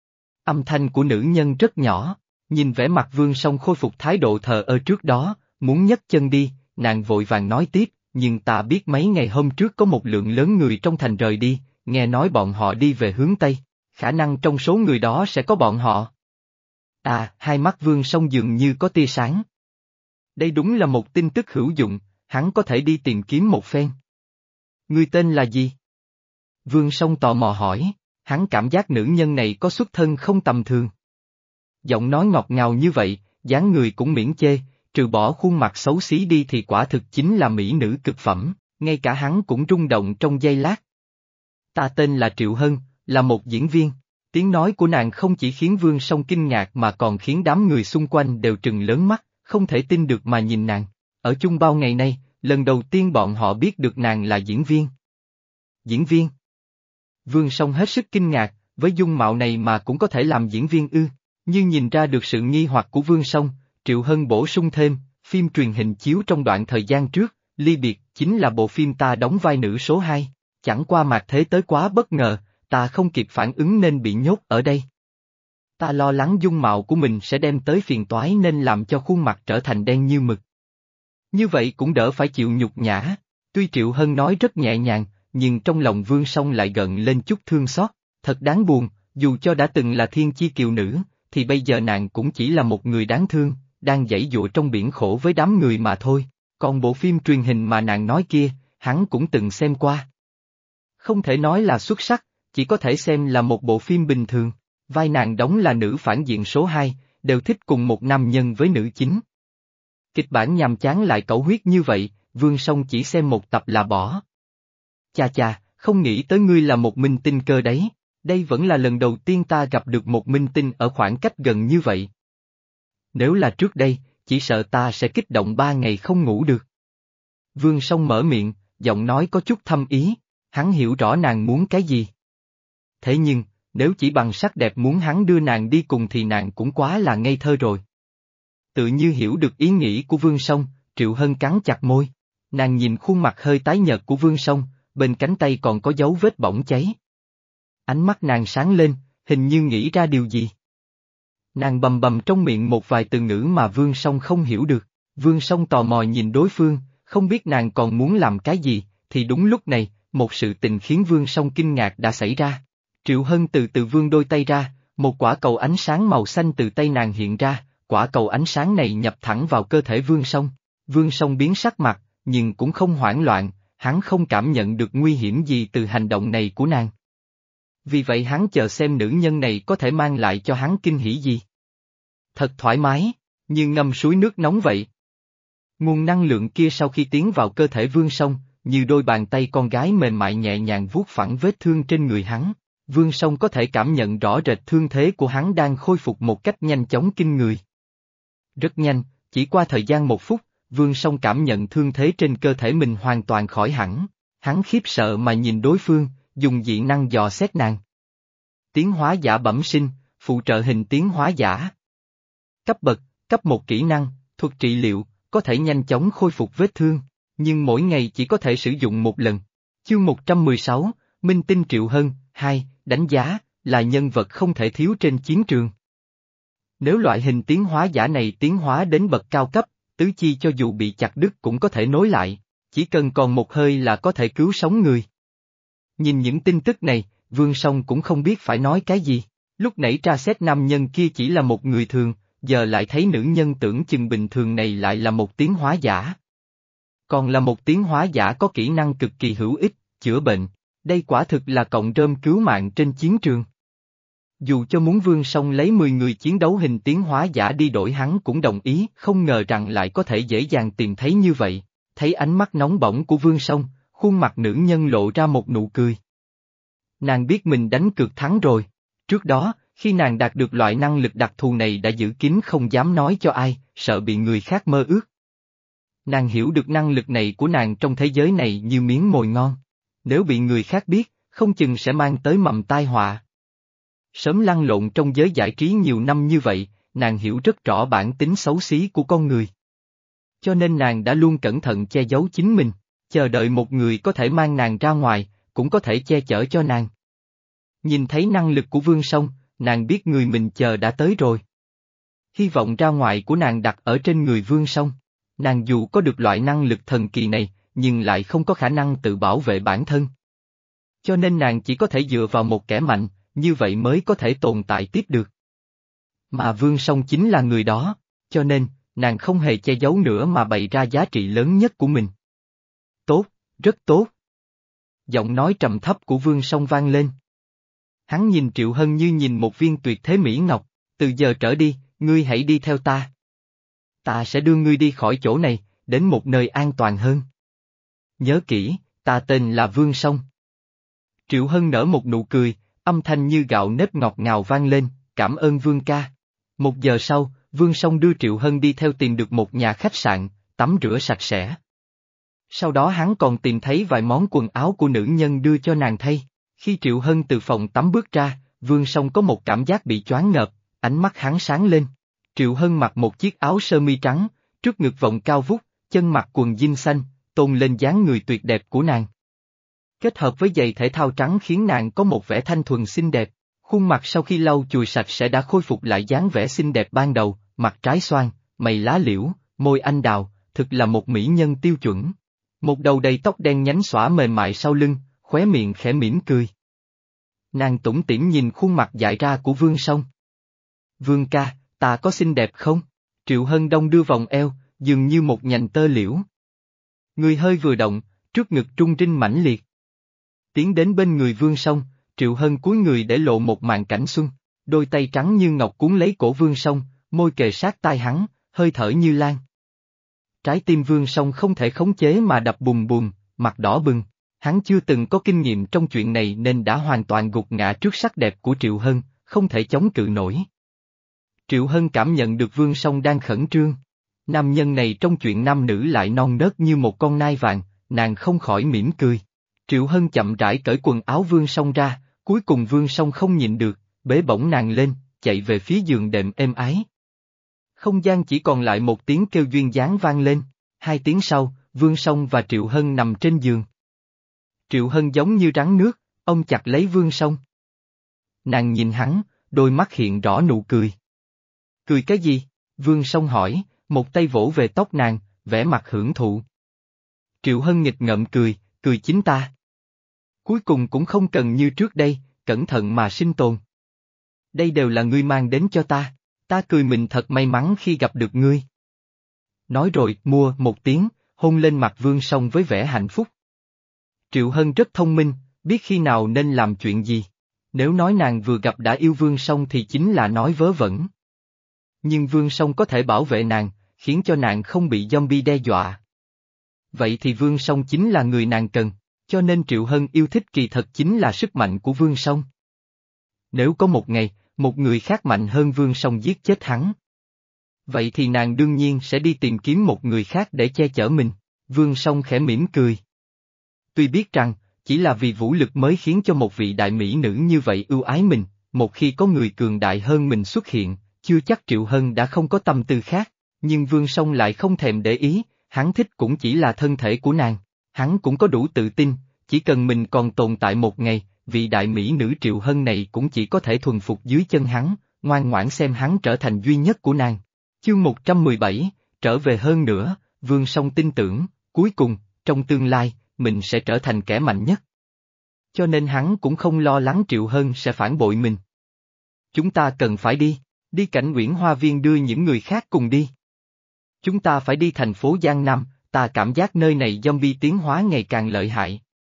Âm thanh của nữ nhân rất nhỏ, nhìn vẻ mặt Vương Song khôi phục thái độ thờ ơ trước đó, muốn nhấc chân đi, nàng vội vàng nói tiếp, nhưng ta biết mấy ngày hôm trước có một lượng lớn người trong thành rời đi, nghe nói bọn họ đi về hướng Tây, khả năng trong số người đó sẽ có bọn họ. À, hai mắt Vương Song dường như có tia sáng. Đây đúng là một tin tức hữu dụng, hắn có thể đi tìm kiếm một phen. Ngươi tên là gì? Vương Song tò mò hỏi, hắn cảm giác nữ nhân này có xuất thân không tầm thường. Giọng nói ngọt ngào như vậy, dáng người cũng miễn chê, trừ bỏ khuôn mặt xấu xí đi thì quả thực chính là mỹ nữ cực phẩm, ngay cả hắn cũng rung động trong giây lát. Ta tên là Triệu Hân, là một diễn viên. Tiếng nói của nàng không chỉ khiến Vương Song kinh ngạc mà còn khiến đám người xung quanh đều trừng lớn mắt, không thể tin được mà nhìn nàng. Ở chung bao ngày nay, lần đầu tiên bọn họ biết được nàng là diễn viên. Diễn viên? Vương Song hết sức kinh ngạc, với dung mạo này mà cũng có thể làm diễn viên ư? Như nhìn ra được sự nghi hoặc của Vương Song, Triệu Hân bổ sung thêm, phim truyền hình chiếu trong đoạn thời gian trước, ly biệt, chính là bộ phim ta đóng vai nữ số hai, chẳng qua mạc thế tới quá bất ngờ, ta không kịp phản ứng nên bị nhốt ở đây. Ta lo lắng dung mạo của mình sẽ đem tới phiền toái nên làm cho khuôn mặt trở thành đen như mực. Như vậy cũng đỡ phải chịu nhục nhã, tuy Triệu Hân nói rất nhẹ nhàng, nhưng trong lòng Vương Song lại gợn lên chút thương xót, thật đáng buồn, dù cho đã từng là thiên chi kiều nữ, thì bây giờ nàng cũng chỉ là một người đáng thương, đang giãy giụa trong biển khổ với đám người mà thôi, còn bộ phim truyền hình mà nàng nói kia, hắn cũng từng xem qua. Không thể nói là xuất sắc, chỉ có thể xem là một bộ phim bình thường, vai nàng đóng là nữ phản diện số hai, đều thích cùng một nam nhân với nữ chính. Kịch bản nhàm chán lại cẩu huyết như vậy, Vương Song chỉ xem một tập là bỏ. Chà chà, không nghĩ tới ngươi là một minh tinh cơ đấy, đây vẫn là lần đầu tiên ta gặp được một minh tinh ở khoảng cách gần như vậy. Nếu là trước đây, chỉ sợ ta sẽ kích động ba ngày không ngủ được. Vương Song mở miệng, giọng nói có chút thâm ý, hắn hiểu rõ nàng muốn cái gì. Thế nhưng, nếu chỉ bằng sắc đẹp muốn hắn đưa nàng đi cùng thì nàng cũng quá là ngây thơ rồi. Tự như hiểu được ý nghĩ của Vương Song, Triệu Hân cắn chặt môi. Nàng nhìn khuôn mặt hơi tái nhợt của Vương Song, bên cánh tay còn có dấu vết bỏng cháy. Ánh mắt nàng sáng lên, hình như nghĩ ra điều gì. Nàng bầm bầm trong miệng một vài từ ngữ mà Vương Song không hiểu được. Vương Song tò mò nhìn đối phương, không biết nàng còn muốn làm cái gì, thì đúng lúc này, một sự tình khiến Vương Song kinh ngạc đã xảy ra. Triệu Hân từ từ vươn đôi tay ra, một quả cầu ánh sáng màu xanh từ tay nàng hiện ra, quả cầu ánh sáng này nhập thẳng vào cơ thể Vương Song. Vương Song biến sắc mặt, nhưng cũng không hoảng loạn, hắn không cảm nhận được nguy hiểm gì từ hành động này của nàng. Vì vậy hắn chờ xem nữ nhân này có thể mang lại cho hắn kinh hỉ gì. Thật thoải mái, như ngâm suối nước nóng vậy. Nguồn năng lượng kia sau khi tiến vào cơ thể Vương Song, như đôi bàn tay con gái mềm mại nhẹ nhàng vuốt phẳng vết thương trên người hắn. Vương Song có thể cảm nhận rõ rệt thương thế của hắn đang khôi phục một cách nhanh chóng kinh người. Rất nhanh, chỉ qua thời gian một phút, Vương Song cảm nhận thương thế trên cơ thể mình hoàn toàn khỏi hẳn. Hắn khiếp sợ mà nhìn đối phương, dùng dị năng dò xét nàng. Tiến hóa giả bẩm sinh, phụ trợ hình tiến hóa giả. Cấp bậc, cấp một kỹ năng, thuật trị liệu, có thể nhanh chóng khôi phục vết thương, nhưng mỗi ngày chỉ có thể sử dụng một lần. Chương một trăm mười sáu, Minh tinh Triệu Hân, hai, đánh giá, là nhân vật không thể thiếu trên chiến trường. Nếu loại hình tiến hóa giả này tiến hóa đến bậc cao cấp, tứ chi cho dù bị chặt đứt cũng có thể nối lại, chỉ cần còn một hơi là có thể cứu sống người. Nhìn những tin tức này, Vương Song cũng không biết phải nói cái gì. Lúc nãy tra xét nam nhân kia chỉ là một người thường, giờ lại thấy nữ nhân tưởng chừng bình thường này lại là một tiến hóa giả. Còn là một tiến hóa giả có kỹ năng cực kỳ hữu ích, chữa bệnh. Đây quả thực là cọng rơm cứu mạng trên chiến trường. Dù cho muốn Vương Song lấy mười người chiến đấu hình tiến hóa giả đi đổi hắn cũng đồng ý, không ngờ rằng lại có thể dễ dàng tìm thấy như vậy. Thấy ánh mắt nóng bỏng của Vương Song, khuôn mặt nữ nhân lộ ra một nụ cười. Nàng biết mình đánh cược thắng rồi. Trước đó, khi nàng đạt được loại năng lực đặc thù này đã giữ kín không dám nói cho ai, sợ bị người khác mơ ước. Nàng hiểu được năng lực này của nàng trong thế giới này như miếng mồi ngon. Nếu bị người khác biết, không chừng sẽ mang tới mầm tai họa. Sớm lăn lộn trong giới giải trí nhiều năm như vậy, nàng hiểu rất rõ bản tính xấu xí của con người. Cho nên nàng đã luôn cẩn thận che giấu chính mình, chờ đợi một người có thể mang nàng ra ngoài, cũng có thể che chở cho nàng. Nhìn thấy năng lực của Vương Song, nàng biết người mình chờ đã tới rồi. Hy vọng ra ngoài của nàng đặt ở trên người Vương Song. Nàng dù có được loại năng lực thần kỳ này, nhưng lại không có khả năng tự bảo vệ bản thân. Cho nên nàng chỉ có thể dựa vào một kẻ mạnh, như vậy mới có thể tồn tại tiếp được. Mà Vương Song chính là người đó, cho nên, nàng không hề che giấu nữa mà bày ra giá trị lớn nhất của mình. Tốt, rất tốt. Giọng nói trầm thấp của Vương Song vang lên. Hắn nhìn Triệu Hân như nhìn một viên tuyệt thế mỹ ngọc, từ giờ trở đi, ngươi hãy đi theo ta. Ta sẽ đưa ngươi đi khỏi chỗ này, đến một nơi an toàn hơn. Nhớ kỹ, ta tên là Vương Song. Triệu Hân nở một nụ cười, âm thanh như gạo nếp ngọt ngào vang lên, cảm ơn Vương ca. Một giờ sau, Vương Song đưa Triệu Hân đi theo tìm được một nhà khách sạn, tắm rửa sạch sẽ. Sau đó hắn còn tìm thấy vài món quần áo của nữ nhân đưa cho nàng thay. Khi Triệu Hân từ phòng tắm bước ra, Vương Song có một cảm giác bị choáng ngợp, ánh mắt hắn sáng lên. Triệu Hân mặc một chiếc áo sơ mi trắng, trước ngực vòng cao vút, chân mặc quần jean xanh, tôn lên dáng người tuyệt đẹp của nàng. Kết hợp với giày thể thao trắng khiến nàng có một vẻ thanh thuần xinh đẹp, khuôn mặt sau khi lau chùi sạch sẽ đã khôi phục lại dáng vẻ xinh đẹp ban đầu, mặt trái xoan, mày lá liễu, môi anh đào, thực là một mỹ nhân tiêu chuẩn. Một đầu đầy tóc đen nhánh xõa mềm mại sau lưng, khóe miệng khẽ mỉm cười. Nàng tủm tỉm nhìn khuôn mặt dại ra của Vương Song. Vương ca, ta có xinh đẹp không? Triệu Hân đông đưa vòng eo, dường như một nhành tơ liễu. Người hơi vừa động, trước ngực trung trinh mãnh liệt. Tiến đến bên người Vương Song, Triệu Hân cúi người để lộ một màn cảnh xuân, đôi tay trắng như ngọc cuốn lấy cổ Vương Song, môi kề sát tai hắn, hơi thở như lan. Trái tim Vương Song không thể khống chế mà đập bùm bùm, mặt đỏ bừng. Hắn chưa từng có kinh nghiệm trong chuyện này nên đã hoàn toàn gục ngã trước sắc đẹp của Triệu Hân, không thể chống cự nổi. Triệu Hân cảm nhận được Vương Song đang khẩn trương. Nam nhân này trong chuyện nam nữ lại non nớt như một con nai vàng, nàng không khỏi mỉm cười. Triệu Hân chậm rãi cởi quần áo Vương Song ra, cuối cùng Vương Song không nhịn được, bế bổng nàng lên, chạy về phía giường đệm êm ái. Không gian chỉ còn lại một tiếng kêu duyên dáng vang lên, hai tiếng sau, Vương Song và Triệu Hân nằm trên giường. Triệu Hân giống như rắn nước, ôm chặt lấy Vương Song. Nàng nhìn hắn, đôi mắt hiện rõ nụ cười. Cười cái gì? Vương Song hỏi, một tay vỗ về tóc nàng, vẻ mặt hưởng thụ. Triệu Hân nghịch ngợm cười, cười chính ta. Cuối cùng cũng không cần như trước đây, cẩn thận mà sinh tồn. Đây đều là ngươi mang đến cho ta, ta cười mình thật may mắn khi gặp được ngươi. Nói rồi, mua một tiếng, hôn lên mặt Vương Song với vẻ hạnh phúc. Triệu Hân rất thông minh, biết khi nào nên làm chuyện gì. Nếu nói nàng vừa gặp đã yêu Vương Song thì chính là nói vớ vẩn. Nhưng Vương Song có thể bảo vệ nàng, khiến cho nàng không bị zombie đe dọa. Vậy thì Vương Song chính là người nàng cần, cho nên Triệu Hân yêu thích kỳ thật chính là sức mạnh của Vương Song. Nếu có một ngày, một người khác mạnh hơn Vương Song giết chết hắn, vậy thì nàng đương nhiên sẽ đi tìm kiếm một người khác để che chở mình. Vương Song khẽ mỉm cười. Tuy biết rằng, chỉ là vì vũ lực mới khiến cho một vị đại mỹ nữ như vậy ưu ái mình, một khi có người cường đại hơn mình xuất hiện, chưa chắc Triệu Hân đã không có tâm tư khác, nhưng Vương Song lại không thèm để ý, hắn thích cũng chỉ là thân thể của nàng, hắn cũng có đủ tự tin, chỉ cần mình còn tồn tại một ngày, vị đại mỹ nữ Triệu Hân này cũng chỉ có thể thuần phục dưới chân hắn, ngoan ngoãn xem hắn trở thành duy nhất của nàng. Chương một trăm mười bảy, trở về hơn nữa, Vương Song tin tưởng, cuối cùng, trong tương lai, mình sẽ trở thành kẻ mạnh nhất. Cho nên hắn cũng không lo lắng Triệu Hân sẽ phản bội mình. Chúng ta cần phải đi, đi cảnh Uyển Hoa Viên đưa những người khác cùng đi. Chúng ta phải đi thành phố Giang Nam, ta cảm giác nơi này zombie tiến hóa ngày càng lợi hại.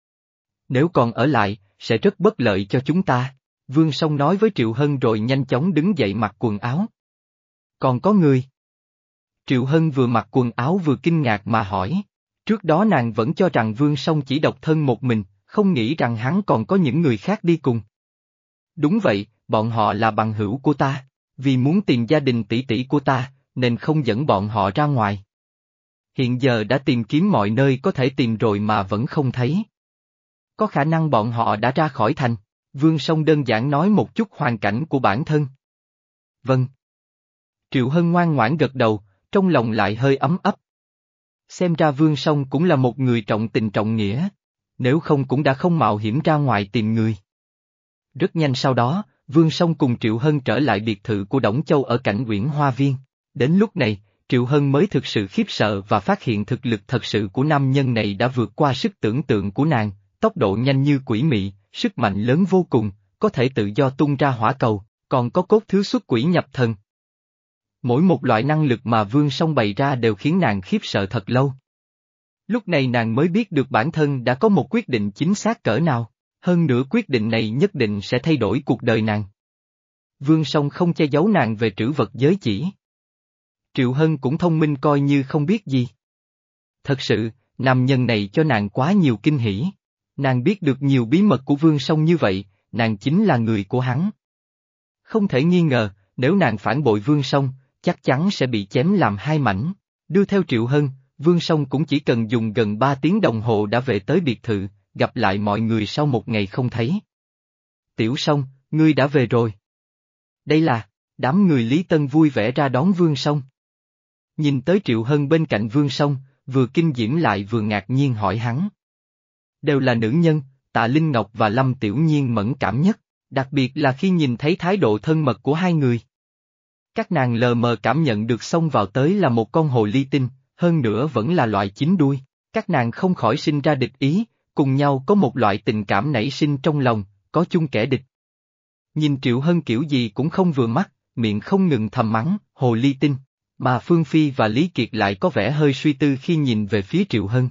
Nếu còn ở lại, sẽ rất bất lợi cho chúng ta, Vương Song nói với Triệu Hân rồi nhanh chóng đứng dậy mặc quần áo. Còn có người. Triệu Hân vừa mặc quần áo vừa kinh ngạc mà hỏi. Trước đó nàng vẫn cho rằng Vương Song chỉ độc thân một mình, không nghĩ rằng hắn còn có những người khác đi cùng. Đúng vậy, bọn họ là bằng hữu của ta, vì muốn tìm gia đình tỷ tỷ của ta, nên không dẫn bọn họ ra ngoài. Hiện giờ đã tìm kiếm mọi nơi có thể tìm rồi mà vẫn không thấy. Có khả năng bọn họ đã ra khỏi thành, Vương Song đơn giản nói một chút hoàn cảnh của bản thân. Vâng. Triệu Hân ngoan ngoãn gật đầu, trong lòng lại hơi ấm ấp. Xem ra Vương Song cũng là một người trọng tình trọng nghĩa, nếu không cũng đã không mạo hiểm ra ngoài tìm người. Rất nhanh sau đó, Vương Song cùng Triệu Hân trở lại biệt thự của Đổng Châu ở cảnh Uyển Hoa Viên. Đến lúc này, Triệu Hân mới thực sự khiếp sợ và phát hiện thực lực thật sự của nam nhân này đã vượt qua sức tưởng tượng của nàng, tốc độ nhanh như quỷ mị, sức mạnh lớn vô cùng, có thể tự do tung ra hỏa cầu, còn có cốt thứ xuất quỷ nhập thần. Mỗi một loại năng lực mà Vương Song bày ra đều khiến nàng khiếp sợ thật lâu. Lúc này nàng mới biết được bản thân đã có một quyết định chính xác cỡ nào, hơn nữa quyết định này nhất định sẽ thay đổi cuộc đời nàng. Vương Song không che giấu nàng về trữ vật giới chỉ. Triệu Hân cũng thông minh coi như không biết gì. Thật sự, nam nhân này cho nàng quá nhiều kinh hỉ. Nàng biết được nhiều bí mật của Vương Song như vậy, nàng chính là người của hắn. Không thể nghi ngờ, nếu nàng phản bội Vương Song, chắc chắn sẽ bị chém làm hai mảnh. Đưa theo Triệu Hân, Vương Song cũng chỉ cần dùng gần ba tiếng đồng hồ đã về tới biệt thự, gặp lại mọi người sau một ngày không thấy. Tiểu Song, ngươi đã về rồi. Đây là, đám người Lý Tân vui vẻ ra đón Vương Song. Nhìn tới Triệu Hân bên cạnh Vương Song, vừa kinh diễm lại vừa ngạc nhiên hỏi hắn. Đều là nữ nhân, Tạ Linh Ngọc và Lâm Tiểu Nhiên mẫn cảm nhất, đặc biệt là khi nhìn thấy thái độ thân mật của hai người. Các nàng lờ mờ cảm nhận được xông vào tới là một con hồ ly tinh, hơn nữa vẫn là loại chín đuôi, các nàng không khỏi sinh ra địch ý, cùng nhau có một loại tình cảm nảy sinh trong lòng, có chung kẻ địch. Nhìn Triệu Hân kiểu gì cũng không vừa mắt, miệng không ngừng thầm mắng, hồ ly tinh, mà Phương Phi và Lý Kiệt lại có vẻ hơi suy tư khi nhìn về phía Triệu Hân.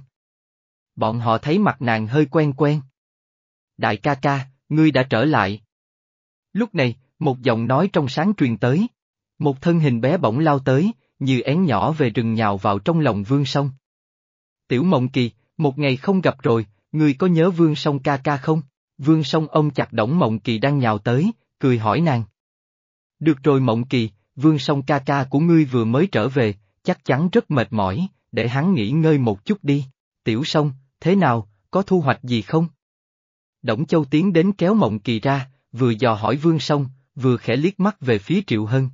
Bọn họ thấy mặt nàng hơi quen quen. Đại ca ca, ngươi đã trở lại. Lúc này, một giọng nói trong sáng truyền tới. Một thân hình bé bỏng lao tới, như én nhỏ về rừng nhào vào trong lòng Vương Song. Tiểu Mộng Kỳ, một ngày không gặp rồi, ngươi có nhớ Vương Song ca ca không? Vương Song ôm chặt Đổng Mộng Kỳ đang nhào tới, cười hỏi nàng. Được rồi Mộng Kỳ, Vương Song ca ca của ngươi vừa mới trở về, chắc chắn rất mệt mỏi, để hắn nghỉ ngơi một chút đi. Tiểu Song, thế nào, có thu hoạch gì không? Đổng Châu tiến đến kéo Mộng Kỳ ra, vừa dò hỏi Vương Song, vừa khẽ liếc mắt về phía Triệu Hân.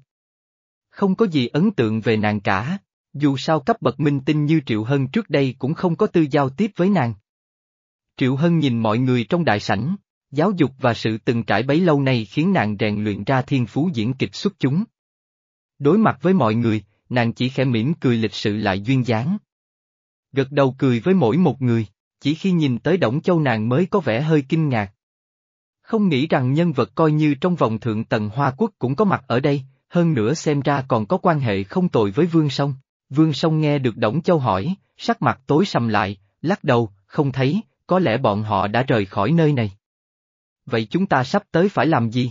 Không có gì ấn tượng về nàng cả, dù sao cấp bậc minh tinh như Triệu Hân trước đây cũng không có tư giao tiếp với nàng. Triệu Hân nhìn mọi người trong đại sảnh, giáo dục và sự từng trải bấy lâu nay khiến nàng rèn luyện ra thiên phú diễn kịch xuất chúng. Đối mặt với mọi người, nàng chỉ khẽ mỉm cười lịch sự lại duyên dáng. Gật đầu cười với mỗi một người, chỉ khi nhìn tới Đổng Châu nàng mới có vẻ hơi kinh ngạc. Không nghĩ rằng nhân vật coi như trong vòng thượng tầng Hoa Quốc cũng có mặt ở đây, hơn nữa xem ra còn có quan hệ không tồi với Vương Song. Vương Song nghe được Đổng Châu hỏi, sắc mặt tối sầm lại, lắc đầu, không thấy, có lẽ bọn họ đã rời khỏi nơi này. Vậy chúng ta sắp tới phải làm gì?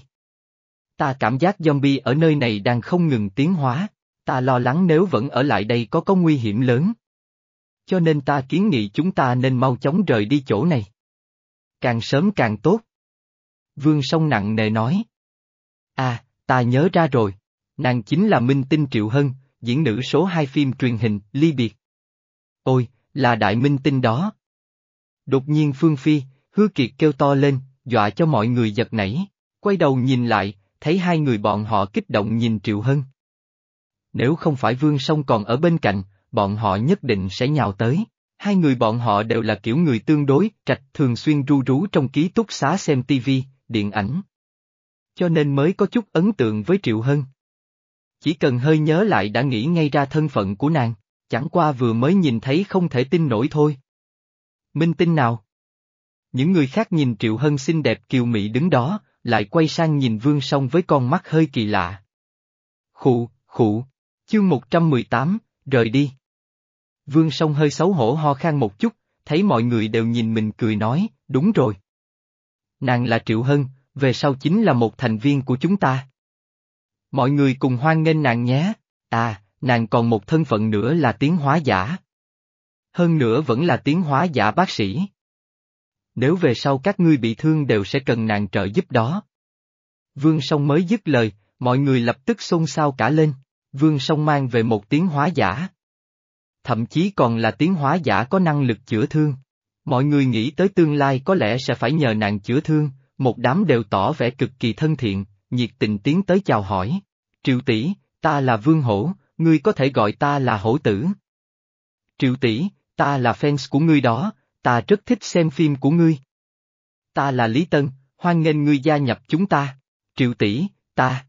Ta cảm giác zombie ở nơi này đang không ngừng tiến hóa, ta lo lắng nếu vẫn ở lại đây có có nguy hiểm lớn. Cho nên ta kiến nghị chúng ta nên mau chóng rời đi chỗ này. Càng sớm càng tốt. Vương Song nặng nề nói. À, ta nhớ ra rồi. Nàng chính là minh tinh Triệu Hân, diễn nữ số hai phim truyền hình, Ly Biệt. Ôi, là đại minh tinh đó. Đột nhiên Phương Phi, Hứa Kiệt kêu to lên, dọa cho mọi người giật nảy, quay đầu nhìn lại, thấy hai người bọn họ kích động nhìn Triệu Hân. Nếu không phải Vương Song còn ở bên cạnh, bọn họ nhất định sẽ nhào tới. Hai người bọn họ đều là kiểu người tương đối trạch, thường xuyên ru rú trong ký túc xá xem tivi, điện ảnh. Cho nên mới có chút ấn tượng với Triệu Hân. Chỉ cần hơi nhớ lại đã nghĩ ngay ra thân phận của nàng, chẳng qua vừa mới nhìn thấy không thể tin nổi thôi. Minh tinh nào? Những người khác nhìn Triệu Hân xinh đẹp kiều mị đứng đó, lại quay sang nhìn Vương Song với con mắt hơi kỳ lạ. Khụ, khụ, chương một trăm mười tám, rời đi. Vương Song hơi xấu hổ ho khan một chút, thấy mọi người đều nhìn mình cười nói, đúng rồi. Nàng là Triệu Hân, về sau chính là một thành viên của chúng ta. Mọi người cùng hoan nghênh nàng nhé, à, nàng còn một thân phận nữa là tiến hóa giả. Hơn nữa vẫn là tiến hóa giả bác sĩ. Nếu về sau các ngươi bị thương đều sẽ cần nàng trợ giúp đó. Vương Song mới dứt lời, mọi người lập tức xôn xao cả lên, Vương Song mang về một tiến hóa giả. Thậm chí còn là tiến hóa giả có năng lực chữa thương. Mọi người nghĩ tới tương lai có lẽ sẽ phải nhờ nàng chữa thương, một đám đều tỏ vẻ cực kỳ thân thiện, nhiệt tình tiến tới chào hỏi. Triệu tỷ, ta là Vương Hổ, ngươi có thể gọi ta là Hổ tử. Triệu tỷ, ta là fans của ngươi đó, ta rất thích xem phim của ngươi. Ta là Lý Tân, hoan nghênh ngươi gia nhập chúng ta. Triệu tỷ, ta.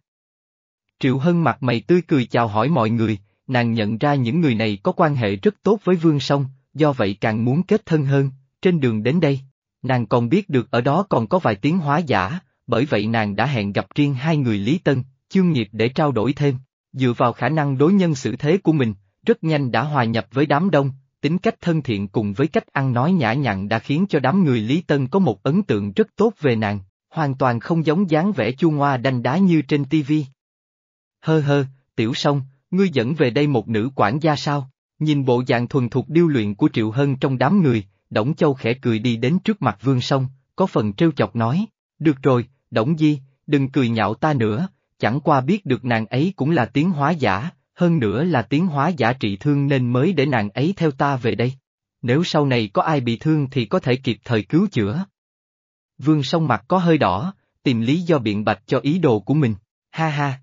Triệu Hân mặt mày tươi cười chào hỏi mọi người, nàng nhận ra những người này có quan hệ rất tốt với Vương Song, do vậy càng muốn kết thân hơn. Trên đường đến đây, nàng còn biết được ở đó còn có vài tiến hóa giả, bởi vậy nàng đã hẹn gặp riêng hai người Lý Tân, Chương Nghiệp để trao đổi thêm. Dựa vào khả năng đối nhân xử thế của mình, rất nhanh đã hòa nhập với đám đông, tính cách thân thiện cùng với cách ăn nói nhã nhặn đã khiến cho đám người Lý Tân có một ấn tượng rất tốt về nàng, hoàn toàn không giống dáng vẻ chua ngoa đanh đá như trên tivi. Hơ hơ, Tiểu Song, ngươi dẫn về đây một nữ quản gia sao? Nhìn bộ dạng thuần thục điêu luyện của Triệu Hân trong đám người, Đổng Châu khẽ cười đi đến trước mặt Vương Song, có phần trêu chọc nói, được rồi, Đổng Di, đừng cười nhạo ta nữa, chẳng qua biết được nàng ấy cũng là tiến hóa giả, hơn nữa là tiến hóa giả trị thương nên mới để nàng ấy theo ta về đây. Nếu sau này có ai bị thương thì có thể kịp thời cứu chữa. Vương Song mặt có hơi đỏ, tìm lý do biện bạch cho ý đồ của mình, ha ha.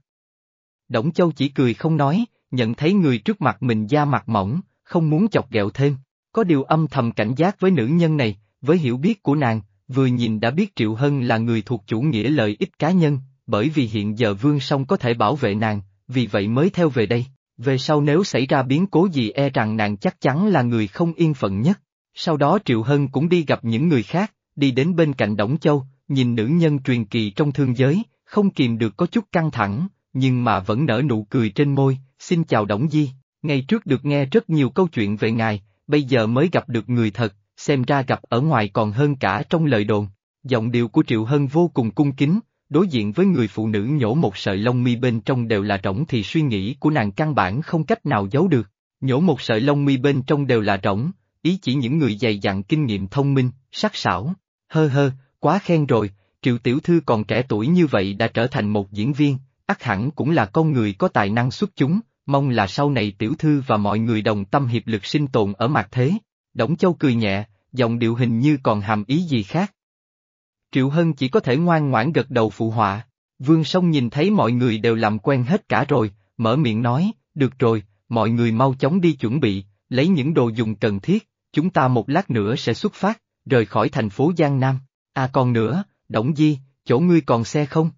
Đổng Châu chỉ cười không nói, nhận thấy người trước mặt mình da mặt mỏng, không muốn chọc ghẹo thêm, có điều âm thầm cảnh giác với nữ nhân này, với hiểu biết của nàng, vừa nhìn đã biết Triệu Hân là người thuộc chủ nghĩa lợi ích cá nhân, bởi vì hiện giờ Vương Song có thể bảo vệ nàng, vì vậy mới theo về đây, về sau nếu xảy ra biến cố gì e rằng nàng chắc chắn là người không yên phận nhất. Sau đó Triệu Hân cũng đi gặp những người khác, đi đến bên cạnh Đổng Châu, nhìn nữ nhân truyền kỳ trong thương giới, không kìm được có chút căng thẳng, nhưng mà vẫn nở nụ cười trên môi, xin chào Đổng Di, ngày trước được nghe rất nhiều câu chuyện về ngài, bây giờ mới gặp được người thật, xem ra gặp ở ngoài còn hơn cả trong lời đồn. Giọng điệu của Triệu Hân vô cùng cung kính, đối diện với người phụ nữ nhổ một sợi lông mi bên trong đều là rỗng thì suy nghĩ của nàng căn bản không cách nào giấu được, nhổ một sợi lông mi bên trong đều là rỗng, ý chỉ những người dày dặn kinh nghiệm thông minh, sắc sảo, hơ hơ, quá khen rồi, Triệu tiểu thư còn trẻ tuổi như vậy đã trở thành một diễn viên, ắt hẳn cũng là con người có tài năng xuất chúng, mong là sau này tiểu thư và mọi người đồng tâm hiệp lực sinh tồn ở mặt thế. Đổng Châu cười nhẹ, giọng điệu hình như còn hàm ý gì khác. Triệu Hân chỉ có thể ngoan ngoãn gật đầu phụ họa, Vương Song nhìn thấy mọi người đều làm quen hết cả rồi, mở miệng nói, được rồi, mọi người mau chóng đi chuẩn bị, lấy những đồ dùng cần thiết, chúng ta một lát nữa sẽ xuất phát, rời khỏi thành phố Giang Nam. À còn nữa, Đổng Di, chỗ ngươi còn xe không?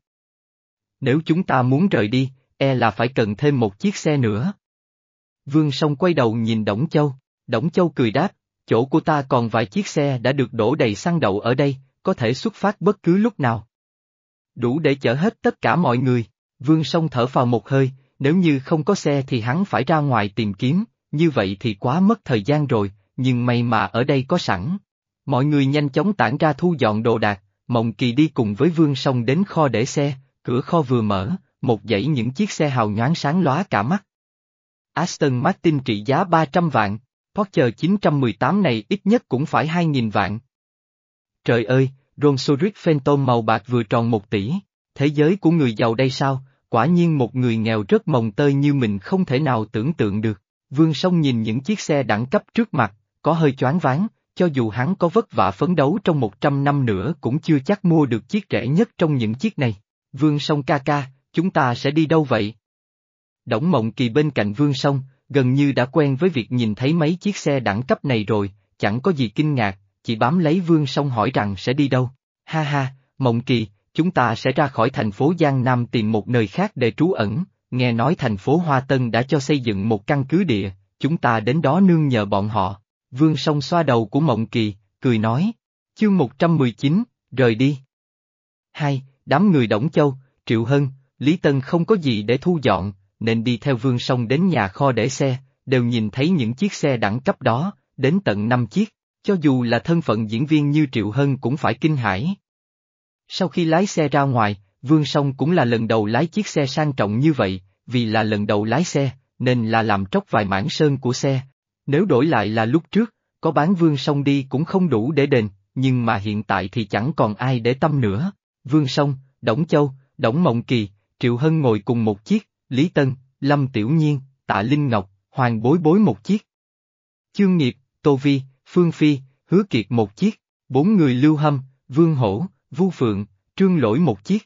Nếu chúng ta muốn rời đi, e là phải cần thêm một chiếc xe nữa. Vương Song quay đầu nhìn Đổng Châu, Đổng Châu cười đáp, chỗ của ta còn vài chiếc xe đã được đổ đầy xăng đậu ở đây, có thể xuất phát bất cứ lúc nào. Đủ để chở hết tất cả mọi người, Vương Song thở phào một hơi, nếu như không có xe thì hắn phải ra ngoài tìm kiếm, như vậy thì quá mất thời gian rồi, nhưng may mà ở đây có sẵn. Mọi người nhanh chóng tản ra thu dọn đồ đạc, Mộng Kỳ đi cùng với Vương Song đến kho để xe, cửa kho vừa mở, một dãy những chiếc xe hào nhoáng sáng lóa cả mắt. Aston Martin trị giá ba trăm vạn, Porsche chín một tám này ít nhất cũng phải hai nghìn vạn. Trời ơi, Rolls-Royce Phantom màu bạc vừa tròn một tỷ, thế giới của người giàu đây sao, quả nhiên một người nghèo rất mồng tơi như mình không thể nào tưởng tượng được. Vương Song nhìn những chiếc xe đẳng cấp trước mặt, có hơi choáng váng, cho dù hắn có vất vả phấn đấu trong một trăm năm nữa cũng chưa chắc mua được chiếc rẻ nhất trong những chiếc này. Vương Song ca ca, chúng ta sẽ đi đâu vậy? Đổng Mộng Kỳ bên cạnh Vương Song, gần như đã quen với việc nhìn thấy mấy chiếc xe đẳng cấp này rồi, chẳng có gì kinh ngạc, chỉ bám lấy Vương Song hỏi rằng sẽ đi đâu. Ha ha, Mộng Kỳ, chúng ta sẽ ra khỏi thành phố Giang Nam tìm một nơi khác để trú ẩn, nghe nói thành phố Hoa Tân đã cho xây dựng một căn cứ địa, chúng ta đến đó nương nhờ bọn họ. Vương Song xoa đầu của Mộng Kỳ, cười nói. Chương một trăm mười chín, rời đi. Hai, đám người Đổng Châu, Triệu Hân, Lý Tân không có gì để thu dọn, nên đi theo Vương Song đến nhà kho để xe, đều nhìn thấy những chiếc xe đẳng cấp đó, đến tận năm chiếc, cho dù là thân phận diễn viên như Triệu Hân cũng phải kinh hãi. Sau khi lái xe ra ngoài, Vương Song cũng là lần đầu lái chiếc xe sang trọng như vậy, vì là lần đầu lái xe, nên là làm tróc vài mảng sơn của xe. Nếu đổi lại là lúc trước, có bán Vương Song đi cũng không đủ để đền, nhưng mà hiện tại thì chẳng còn ai để tâm nữa. Vương Song, Đổng Châu, Đổng Mộng Kỳ, Triệu Hân ngồi cùng một chiếc, Lý Tân, Lâm Tiểu Nhiên, Tạ Linh Ngọc, Hoàng Bối Bối một chiếc. Chương Nghiệp, Tô Vi, Phương Phi, Hứa Kiệt một chiếc, bốn người Lưu Hâm, Vương Hổ, Vu Phượng, Trương Lỗi một chiếc.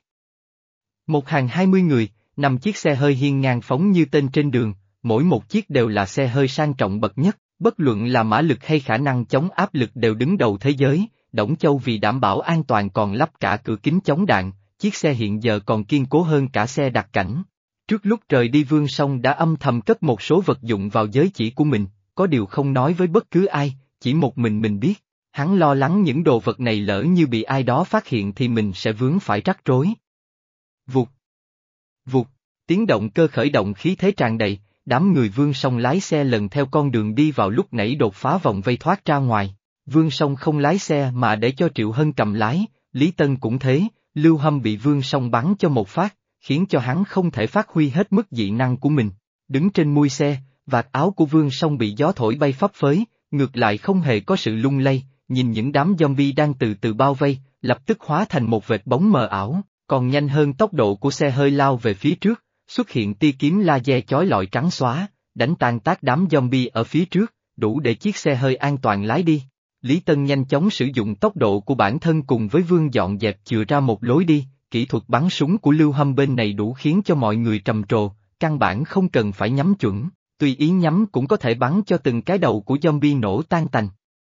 Một hàng hai mươi người, năm chiếc xe hơi hiên ngang phóng như tên trên đường, mỗi một chiếc đều là xe hơi sang trọng bậc nhất, bất luận là mã lực hay khả năng chống áp lực đều đứng đầu thế giới. Đổng Châu vì đảm bảo an toàn còn lắp cả cửa kính chống đạn, chiếc xe hiện giờ còn kiên cố hơn cả xe đặc cảnh. Trước lúc rời đi Vương Song đã âm thầm cất một số vật dụng vào giới chỉ của mình, có điều không nói với bất cứ ai, chỉ một mình mình biết. Hắn lo lắng những đồ vật này lỡ như bị ai đó phát hiện thì mình sẽ vướng phải rắc rối. Vụt. Vụt, tiếng động cơ khởi động khí thế tràn đầy, đám người Vương Song lái xe lần theo con đường đi vào lúc nãy đột phá vòng vây thoát ra ngoài. Vương Song không lái xe mà để cho Triệu Hân cầm lái, Lý Tân cũng thế, Lưu Hâm bị Vương Song bắn cho một phát, khiến cho hắn không thể phát huy hết mức dị năng của mình. Đứng trên mui xe, vạt áo của Vương Song bị gió thổi bay phấp phới, ngược lại không hề có sự lung lay, nhìn những đám zombie đang từ từ bao vây, lập tức hóa thành một vệt bóng mờ ảo, còn nhanh hơn tốc độ của xe hơi lao về phía trước, xuất hiện tia kiếm laser chói lọi trắng xóa, đánh tan tác đám zombie ở phía trước, đủ để chiếc xe hơi an toàn lái đi. Lý Tân nhanh chóng sử dụng tốc độ của bản thân cùng với Vương dọn dẹp chừa ra một lối đi, kỹ thuật bắn súng của Lưu Hâm bên này đủ khiến cho mọi người trầm trồ, căn bản không cần phải nhắm chuẩn, tùy ý nhắm cũng có thể bắn cho từng cái đầu của zombie nổ tan tành.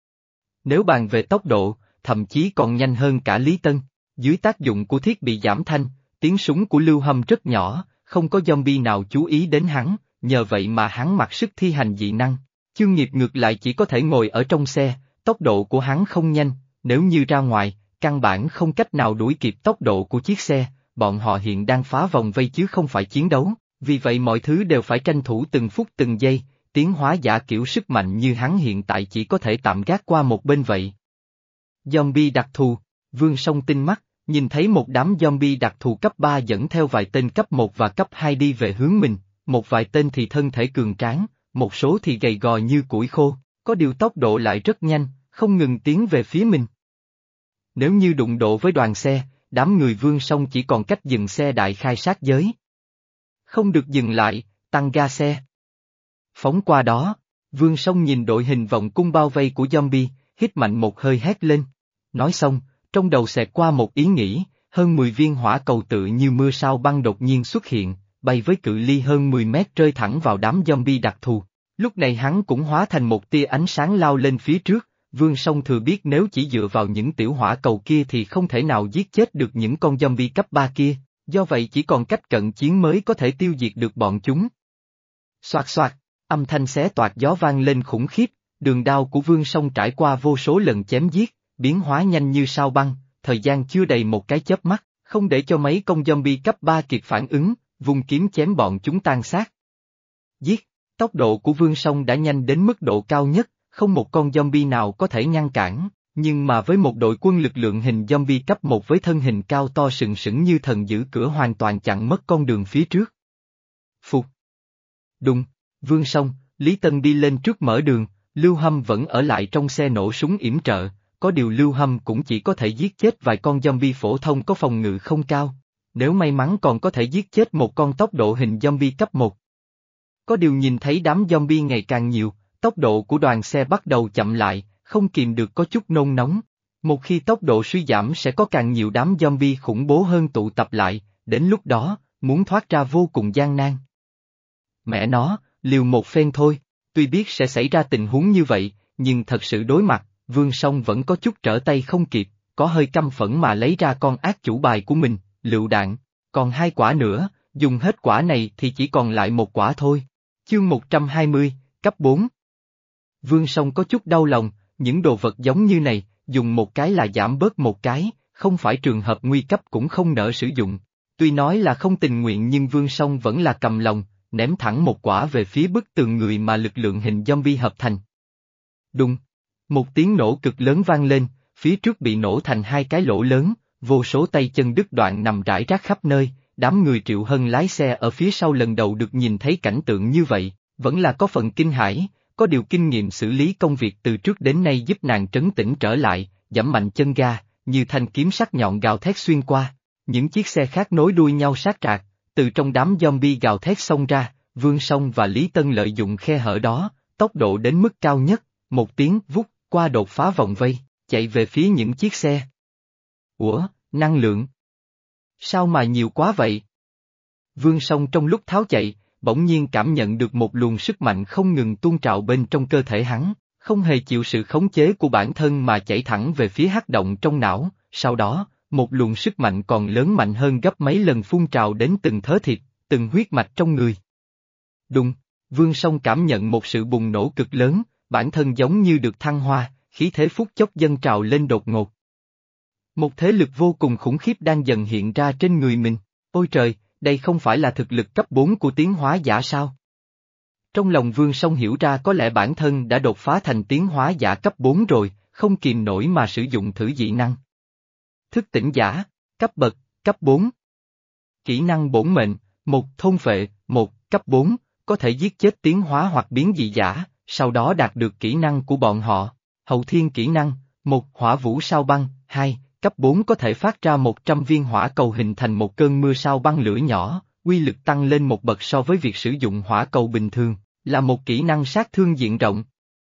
Nếu bàn về tốc độ, thậm chí còn nhanh hơn cả Lý Tân, dưới tác dụng của thiết bị giảm thanh, tiếng súng của Lưu Hâm rất nhỏ, không có zombie nào chú ý đến hắn, nhờ vậy mà hắn mặc sức thi hành dị năng. Chương Nghiệp ngược lại chỉ có thể ngồi ở trong xe, tốc độ của hắn không nhanh, nếu như ra ngoài, căn bản không cách nào đuổi kịp tốc độ của chiếc xe, bọn họ hiện đang phá vòng vây chứ không phải chiến đấu, vì vậy mọi thứ đều phải tranh thủ từng phút từng giây, tiến hóa giả kiểu sức mạnh như hắn hiện tại chỉ có thể tạm gác qua một bên vậy. Zombie đặc thù, Vương Song tinh mắt, nhìn thấy một đám zombie đặc thù cấp ba dẫn theo vài tên cấp một và cấp hai đi về hướng mình, một vài tên thì thân thể cường tráng, một số thì gầy gò như củi khô, có điều tốc độ lại rất nhanh, không ngừng tiến về phía mình. Nếu như đụng độ với đoàn xe, đám người Vương Song chỉ còn cách dừng xe đại khai sát giới. Không được dừng lại, tăng ga xe. Phóng qua đó, Vương Song nhìn đội hình vòng cung bao vây của zombie, hít mạnh một hơi hét lên. Nói xong, trong đầu xẹt qua một ý nghĩ, hơn mười viên hỏa cầu tự như mưa sao băng đột nhiên xuất hiện, bay với cự ly hơn mười mét rơi thẳng vào đám zombie đặc thù. Lúc này hắn cũng hóa thành một tia ánh sáng lao lên phía trước, Vương Song thừa biết nếu chỉ dựa vào những tiểu hỏa cầu kia thì không thể nào giết chết được những con zombie cấp ba kia, do vậy chỉ còn cách cận chiến mới có thể tiêu diệt được bọn chúng. Soạt soạt, âm thanh xé toạc gió vang lên khủng khiếp, đường đao của Vương Song trải qua vô số lần chém giết, biến hóa nhanh như sao băng, thời gian chưa đầy một cái chớp mắt, không để cho mấy con zombie cấp ba kịp phản ứng, vung kiếm chém bọn chúng tan xác. Giết, Tốc độ của Vương Song đã nhanh đến mức độ cao nhất, không một con zombie nào có thể ngăn cản, nhưng mà với một đội quân lực lượng hình zombie cấp một với thân hình cao to sừng sững như thần giữ cửa hoàn toàn chặn mất con đường phía trước. Phục. Đùng, Vương Song, Lý Tân đi lên trước mở đường, Lưu Hâm vẫn ở lại trong xe nổ súng yểm trợ, có điều Lưu Hâm cũng chỉ có thể giết chết vài con zombie phổ thông có phòng ngự không cao, nếu may mắn còn có thể giết chết một con tốc độ hình zombie cấp một. Có điều nhìn thấy đám zombie ngày càng nhiều, tốc độ của đoàn xe bắt đầu chậm lại, không kìm được có chút nôn nóng. Một khi tốc độ suy giảm sẽ có càng nhiều đám zombie khủng bố hơn tụ tập lại, đến lúc đó, muốn thoát ra vô cùng gian nan. Mẹ nó, liều một phen thôi, tuy biết sẽ xảy ra tình huống như vậy, nhưng thật sự đối mặt, Vương Song vẫn có chút trở tay không kịp, có hơi căm phẫn mà lấy ra con ác chủ bài của mình, lựu đạn, còn hai quả nữa, dùng hết quả này thì chỉ còn lại một quả thôi. Chương một trăm hai mươi, cấp bốn. Vương Song có chút đau lòng, những đồ vật giống như này, dùng một cái là giảm bớt một cái, không phải trường hợp nguy cấp cũng không nỡ sử dụng. Tuy nói là không tình nguyện nhưng Vương Song vẫn là cầm lòng, ném thẳng một quả về phía bức tường người mà lực lượng hình zombie hợp thành. Đùng! Một tiếng nổ cực lớn vang lên, phía trước bị nổ thành hai cái lỗ lớn, vô số tay chân đứt đoạn nằm rải rác khắp nơi, đám người Triệu Hân lái xe ở phía sau lần đầu được nhìn thấy cảnh tượng như vậy, vẫn là có phần kinh hãi, có điều kinh nghiệm xử lý công việc từ trước đến nay giúp nàng trấn tĩnh trở lại, giẫm mạnh chân ga, như thanh kiếm sắc nhọn gào thét xuyên qua, những chiếc xe khác nối đuôi nhau sát rạc, từ trong đám zombie gào thét xông ra, Vương Song và Lý Tân lợi dụng khe hở đó, tốc độ đến mức cao nhất, một tiếng vút qua đột phá vòng vây, chạy về phía những chiếc xe. Ủa, năng lượng? Sao mà nhiều quá vậy? Vương Song trong lúc tháo chạy, bỗng nhiên cảm nhận được một luồng sức mạnh không ngừng tuôn trào bên trong cơ thể hắn, không hề chịu sự khống chế của bản thân mà chảy thẳng về phía hắc động trong não, sau đó, một luồng sức mạnh còn lớn mạnh hơn gấp mấy lần phun trào đến từng thớ thịt, từng huyết mạch trong người. Đùng, Vương Song cảm nhận một sự bùng nổ cực lớn, bản thân giống như được thăng hoa, khí thế phút chốc dâng trào lên đột ngột. Một thế lực vô cùng khủng khiếp đang dần hiện ra trên người mình, ôi trời, đây không phải là thực lực cấp bốn của tiến hóa giả sao? Trong lòng Vương Song hiểu ra có lẽ bản thân đã đột phá thành tiến hóa giả cấp bốn rồi, không kìm nổi mà sử dụng thử dị năng. Thức tỉnh giả, cấp bậc, cấp bốn. Kỹ năng bổn mệnh, một thôn phệ, một, cấp bốn, có thể giết chết tiến hóa hoặc biến dị giả, sau đó đạt được kỹ năng của bọn họ. Hậu thiên kỹ năng, một hỏa vũ sao băng, hai, cấp bốn có thể phát ra một trăm viên hỏa cầu hình thành một cơn mưa sao băng lửa nhỏ, uy lực tăng lên một bậc so với việc sử dụng hỏa cầu bình thường, là một kỹ năng sát thương diện rộng.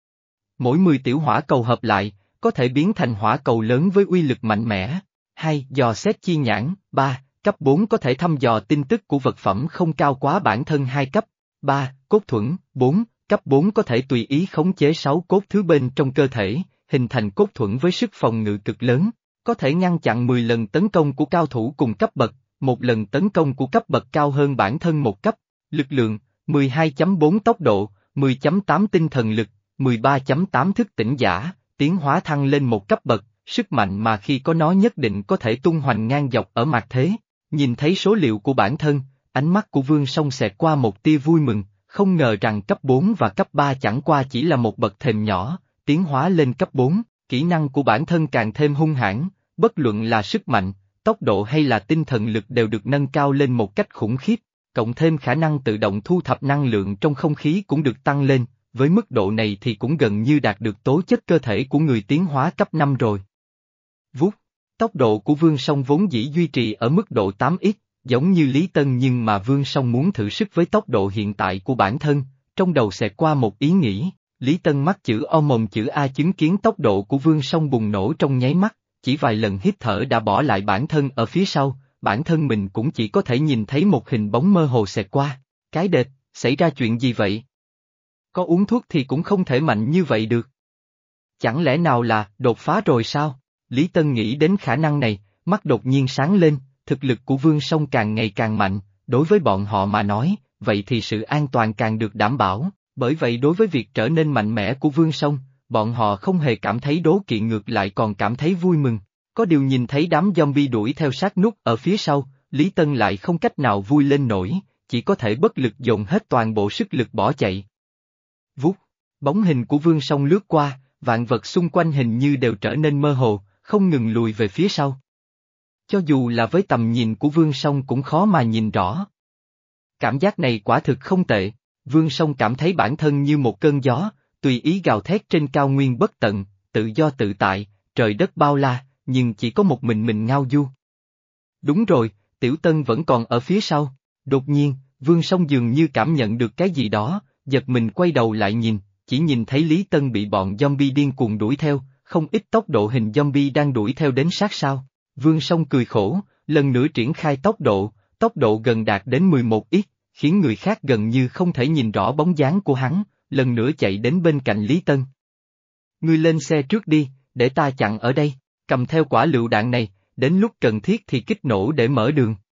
Mỗi mười tiểu hỏa cầu hợp lại, có thể biến thành hỏa cầu lớn với uy lực mạnh mẽ. Hai, dò xét chi nhãn, ba, cấp bốn có thể thăm dò tin tức của vật phẩm không cao quá bản thân hai cấp. Ba, cốt thuẫn, bốn, cấp bốn có thể tùy ý khống chế sáu cốt thứ bên trong cơ thể, hình thành cốt thuẫn với sức phòng ngự cực lớn, có thể ngăn chặn mười lần tấn công của cao thủ cùng cấp bậc, một lần tấn công của cấp bậc cao hơn bản thân một cấp, lực lượng, mười hai chấm bốn tốc độ, mười chấm tám tinh thần lực, mười ba chấm tám thức tỉnh giả, tiến hóa thăng lên một cấp bậc, sức mạnh mà khi có nó nhất định có thể tung hoành ngang dọc ở mạt thế. Nhìn thấy số liệu của bản thân, ánh mắt của Vương Song xẹt qua một tia vui mừng, không ngờ rằng cấp bốn và cấp ba chẳng qua chỉ là một bậc thềm nhỏ, tiến hóa lên cấp bốn, kỹ năng của bản thân càng thêm hung hãn, bất luận là sức mạnh, tốc độ hay là tinh thần lực đều được nâng cao lên một cách khủng khiếp, cộng thêm khả năng tự động thu thập năng lượng trong không khí cũng được tăng lên, với mức độ này thì cũng gần như đạt được tố chất cơ thể của người tiến hóa cấp năm rồi. Vút, tốc độ của Vương Song vốn dĩ duy trì ở mức độ tám x, giống như Lý Tân nhưng mà Vương Song muốn thử sức với tốc độ hiện tại của bản thân, trong đầu xẹt qua một ý nghĩ, Lý Tân mắt chữ O mồm chữ A chứng kiến tốc độ của Vương Song bùng nổ trong nháy mắt, chỉ vài lần hít thở đã bỏ lại bản thân ở phía sau, bản thân mình cũng chỉ có thể nhìn thấy một hình bóng mơ hồ xẹt qua, cái đệt, xảy ra chuyện gì vậy? Có uống thuốc thì cũng không thể mạnh như vậy được. Chẳng lẽ nào là đột phá rồi sao? Lý Tân nghĩ đến khả năng này, mắt đột nhiên sáng lên, thực lực của Vương Song càng ngày càng mạnh, đối với bọn họ mà nói, vậy thì sự an toàn càng được đảm bảo, bởi vậy đối với việc trở nên mạnh mẽ của Vương Song, bọn họ không hề cảm thấy đố kỵ ngược lại còn cảm thấy vui mừng. Có điều nhìn thấy đám zombie đuổi theo sát nút ở phía sau, Lý Tân lại không cách nào vui lên nổi, chỉ có thể bất lực dồn hết toàn bộ sức lực bỏ chạy, Vút, bóng hình của Vương Song lướt qua, vạn vật xung quanh hình như đều trở nên mơ hồ, không ngừng lùi về phía sau. Cho dù là với tầm nhìn của Vương Song cũng khó mà nhìn rõ. Cảm giác này quả thực không tệ, Vương Song cảm thấy bản thân như một cơn gió, tùy ý gào thét trên cao nguyên bất tận, tự do tự tại, trời đất bao la, nhưng chỉ có một mình mình ngao du. Đúng rồi, Tiểu Tân vẫn còn ở phía sau. Đột nhiên, Vương Song dường như cảm nhận được cái gì đó, giật mình quay đầu lại nhìn, chỉ nhìn thấy Lý Tân bị bọn zombie điên cuồng đuổi theo, không ít tốc độ hình zombie đang đuổi theo đến sát sao. Vương Song cười khổ, lần nữa triển khai tốc độ, tốc độ gần đạt đến mười một x, khiến người khác gần như không thể nhìn rõ bóng dáng của hắn, lần nữa chạy đến bên cạnh Lý Tân. Ngươi lên xe trước đi, để ta chặn ở đây, cầm theo quả lựu đạn này, đến lúc cần thiết thì kích nổ để mở đường.